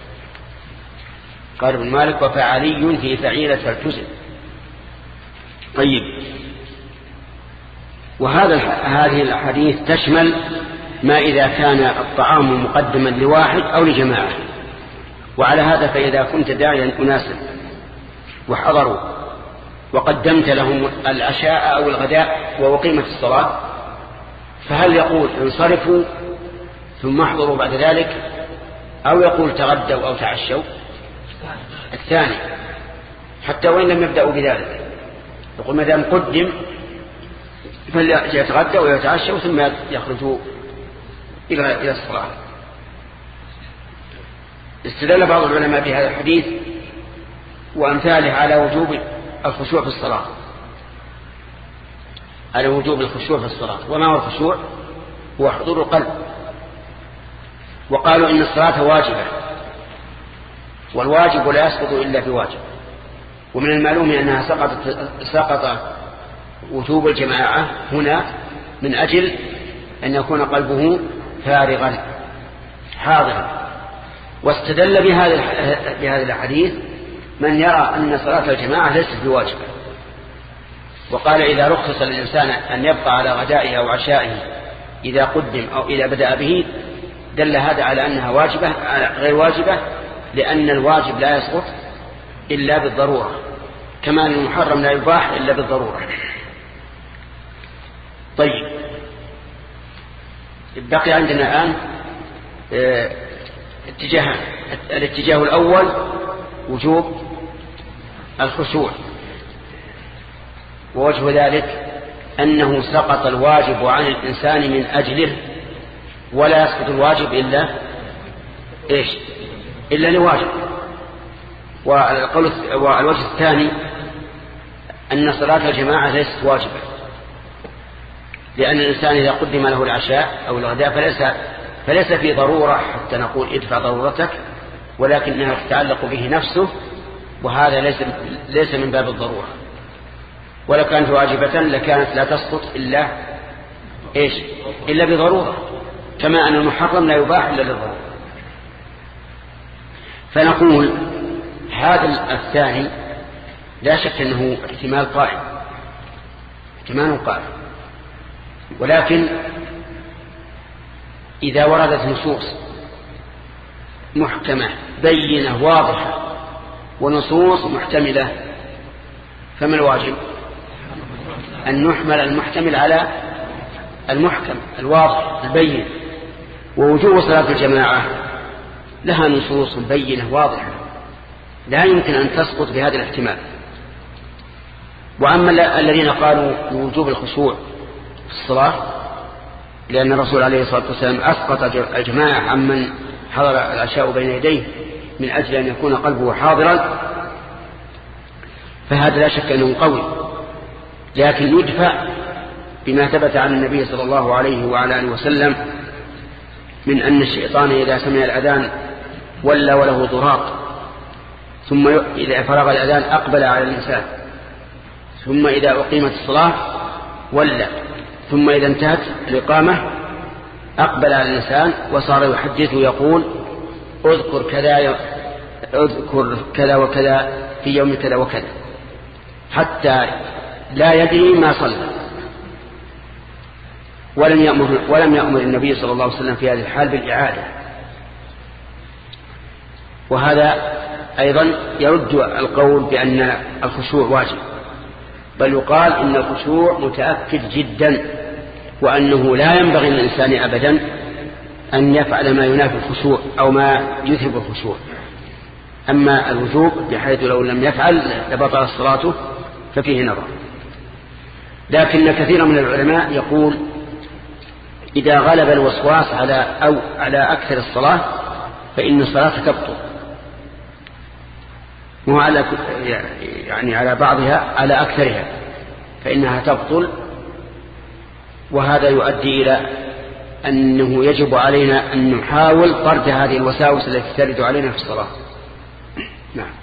قال ابن مالك: وفعلي في فعيلة فالتزم. طيب، هذه الحديث تشمل ما إذا كان الطعام مقدما لواحد أو لجماعة. وعلى هذا فإذا كنت داعيا أناسا وحضروا وقدمت لهم العشاء أو الغداء وأقيمت الصلاة، فهل يقول انصرفوا ثم احضروا بعد ذلك، أو يقول تغدوا أو تعشوا؟ الثاني، حتى وإن لم يبدأوا بذلك يقول ما دام قدم فليتغدوا ويتعشوا ثم يخرجوا إلى الصلاة. استدل بعض العلماء بهذا الحديث وأمثاله على وجوب الخشوع في الصلاة، على وجوب الخشوع في الصلاة. وما هو الخشوع؟ هو حضور القلب. وقالوا إن الصلاة واجبة، والواجب لا يسقط إلا بواجب. ومن المعلوم أنها سقط وجوب الجماعة هنا من أجل أن يكون قلبه فارغا حاضرا. واستدل بهذا الحديث من يرى أن صلاة الجماعة ليست بواجبة، وقال إذا رخص للإنسان أن يبقى على غدائه أو عشائه إذا قدم أو إذا بدأ به، دل هذا على أنها واجبة غير واجبة، لأن الواجب لا يسقط إلا بالضرورة، كما أن المحرم لا يباح إلا بالضرورة. طيب، بقي عندنا الآن اتجاهان. الاتجاه الأول وجوب الخشوع، ووجه ذلك أنه سقط الواجب عن الإنسان من أجله، ولا يسقط الواجب إلا لواجب. والوجه الثاني أن صلاة الجماعة ليست واجبة، لأن الإنسان إذا قدم له العشاء أو الغداء فليس في ضرورة حتى نقول ادفع ضرورتك، ولكنها تتعلق به نفسه، وهذا ليس من باب الضرورة. ولو كانت واجبة لكانت لا تسقط إلا بضرورة، كما أن المحرم لا يباح إلا للضرورة. فنقول هذا الثاني لا شك أنه احتمال قائم، ولكن إذا وردت نصوص محكمة بينة واضحة ونصوص محتملة، فما الواجب؟ أن نحمل المحتمل على المحكم الواضح البين. ووجوب صلاة الجماعة لها نصوص بينة واضحة لا يمكن أن تسقط بهذا الاحتمال. وأما الذين قالوا بوجوب الخشوع في الصلاة لأن الرسول عليه الصلاة والسلام أسقط الجماعة عمن حضر العشاء بين يديه من أجل أن يكون قلبه حاضرا، فهذا لا شك أنه قوي، لكن يدفع بما ثبت عن النبي صلى الله عليه وعلى آله وسلم من أن الشيطان إذا سمع الأذان ولى وله ضراط، ثم إذا فرغ الأذان أقبل على الإنسان، ثم إذا أقيمت الصلاة ولى، ثم إذا انتهت الإقامة أقبل على الإنسان وصار يحدث ويقول اذكر كذا وكذا في يوم كذا وكذا، حتى لا يدري ما صلى. ولم يأمر النبي صلى الله عليه وسلم في هذه الحال بالإعادة. وهذا أيضا يرد القول بأن الخشوع واجب، بل يقال إن الخشوع متأكد جدا، وأنه لا ينبغي للإنسان أبدا أن يفعل ما ينافي الخشوع أو ما يذهب الخشوع. أما الوجوب بحيث لو لم يفعل لبطل صلاته ففيه نظر. لكن كثير من العلماء يقول إذا غلب الوسواس على أكثر الصلاة فإن الصلاة تبطل، مو على بعضها، على أكثرها فإنها تبطل. وهذا يؤدي إلى أنه يجب علينا أن نحاول طرد هذه الوساوس التي ترد علينا في الصلاة. نعم.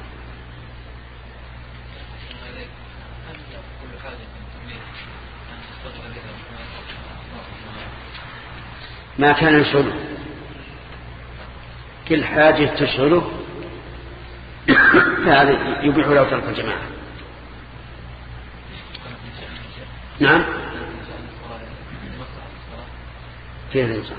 ما كان يشغله، كل حاجة تشغله فهذا يبيح له ترك الجماعة. نعم. كيف الإنسان؟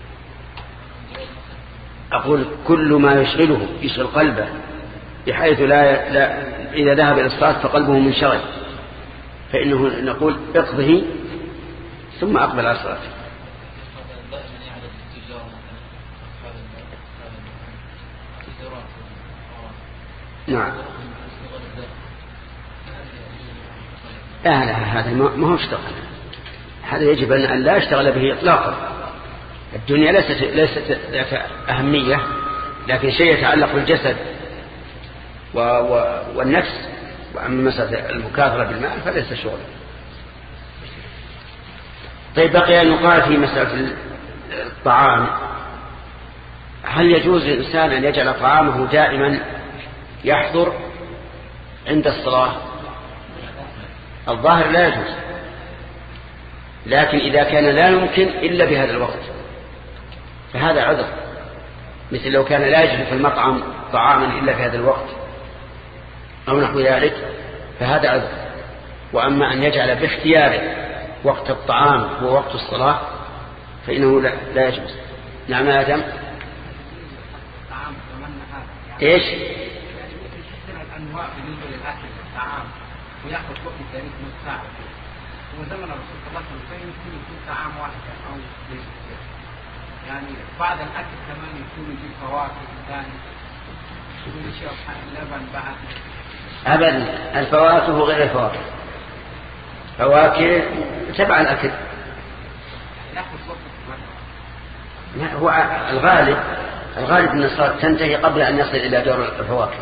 أقول كل ما يشغله يشغل قلبه بحيث إذا ذهب إلى الصلاة فقلبه منشغل، فإنه نقول اقضه ثم أقبل على الصلاة. نعم. هذا ما هو اشتغل، هذا يجب أن لا يشتغل به إطلاقا. الدنيا ليست ذات أهمية، لكن شيء يتعلق بالجسد والنفس. وأما مسألة المكاثرة بالمال فليس شغل. طيب بقي أن يقال في مسألة الطعام، هل يجوز للإنسان أن يجعل طعامه دائما يحضر عند الصلاة؟ الظاهر لا يجوز، لكن إذا كان لا يمكن إلا بهذا الوقت فهذا عذر، مثل لو كان لا يجد في المطعم طعاما إلا في هذا الوقت أو نحو ذلك فهذا عذر. وأما أن يجعل باختياره وقت الطعام هو وقت الصلاة فإنه لا يجوز. نعم يا آدم. إيش؟ الأنواع بالنسبة للأكل والطعام ويأخذ وقت تاريخ نص ساعة، وزمن الرسول صلى الله عليه وسلم يكون طعام واحد أو يعني بعد الأكل كمان يكون يجيب فواكه ثاني ويشرب لبن بعد. أبدا، الفواكه غير الفواكه، فواكه تبع الأكل. يأخذ وقت. هو الغالب أن الصلاة تنتهي قبل أن يصل إلى دور الفواكه.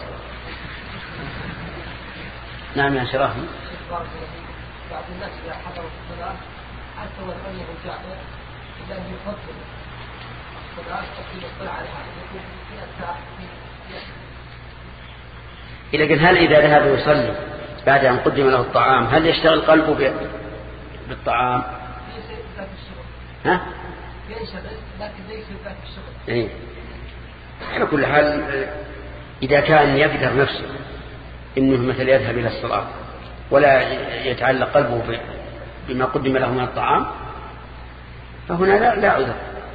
نعم يا شراه. بعض الناس إذا حضروا الصلاة حتى ولو أنه جاء إلا أن يفضل الصلاة تقيم الصلاة على حاجة. لكن هل إذا ذهب يصلي بعد أن قدم له الطعام هل يشتغل قلبه بالطعام؟ ها؟ ينشغل لكن ليس ذاك الشغل. إيه. على كل حال إذا كان يقدر نفسه إنه مثل يذهب إلى الصلاة ولا يتعلق قلبه بما قدم له من الطعام فهنا لا عذر.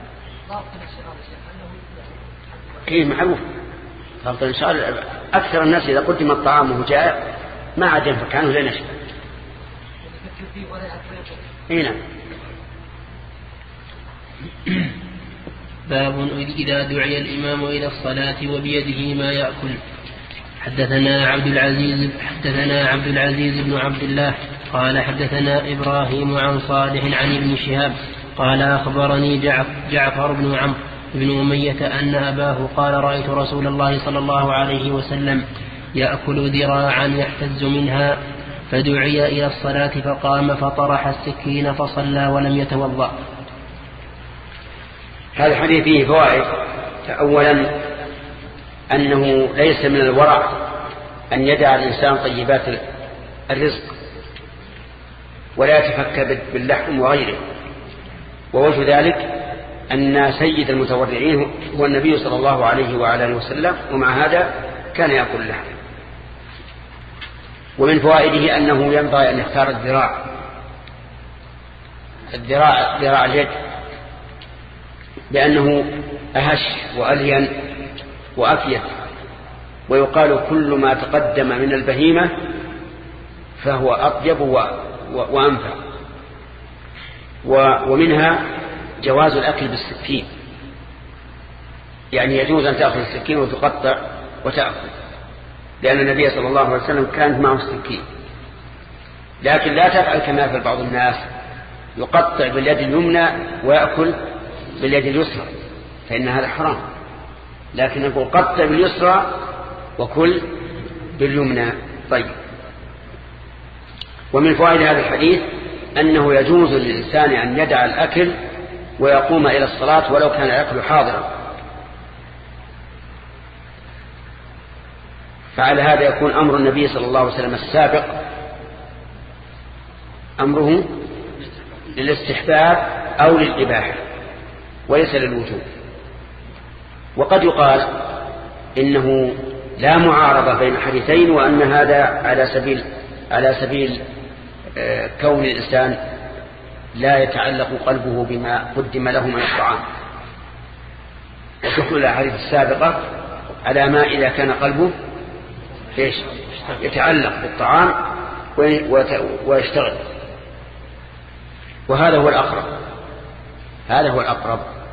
إيه معروف. فالط الانشغال أكثر الناس إذا قدم الطعام وهو جائع ما عاد ينفك عنه لا نشغل. إيه نعم. باب إذا دعي الإمام إلى الصلاة وبيده ما يأكل. حدثنا عبد العزيز بن عبد الله قال حدثنا إبراهيم عن صالح عن ابن شهاب قال أخبرني جعفر بن عمرو بن أمية أن أباه قال رأيت رسول الله صلى الله عليه وسلم يأكل ذراعا يحتز منها فدعي إلى الصلاة فقام فطرح السكين فصلى ولم يتوضأ. هذا الحديث فيه فوائد. أولا أنه ليس من الورع أن يدع الإنسان طيبات الرزق ولا يتفكر باللحم وغيره، ووجه ذلك أن سيد المتورعين هو النبي صلى الله عليه وعلى آله وسلم، ومع هذا كان يأكل اللحم. ومن فوائده أنه ينبغي أن يختار ذراع اليد لأنه أهش وألين وأفيد، ويقال كل ما تقدم من البهيمة فهو أطيب وأنفع. ومنها جواز الأكل بالسكين يعني يجوز أن تأخذ السكين وتقطع وتأكل، لأن النبي صلى الله عليه وسلم كانت معه السكين. لكن لا تفعل كما يفعل بعض الناس، يقطع باليد اليمنى ويأكل باليد اليسرى، فإن هذا حرام. لكن نقول قطع باليسرى وكل باليمنى. طيب، ومن فوائد هذا الحديث أنه يجوز للإنسان أن يدع الأكل ويقوم إلى الصلاة ولو كان الأكل حاضرا. فعلى هذا يكون أمر النبي صلى الله عليه وسلم السابق أمره للاستحباب أو للإباحة وليس للوجوب. وقد يقال إنه لا معارضة بين الحديثين، وأن هذا على سبيل كون الإنسان لا يتعلق قلبه بما قدم له من الطعام، وتحمل الأحاديث السابقة على ما إذا كان قلبه يتعلق بالطعام ويشتغل. وهذا هو الأقرب، هذا هو الأقرب.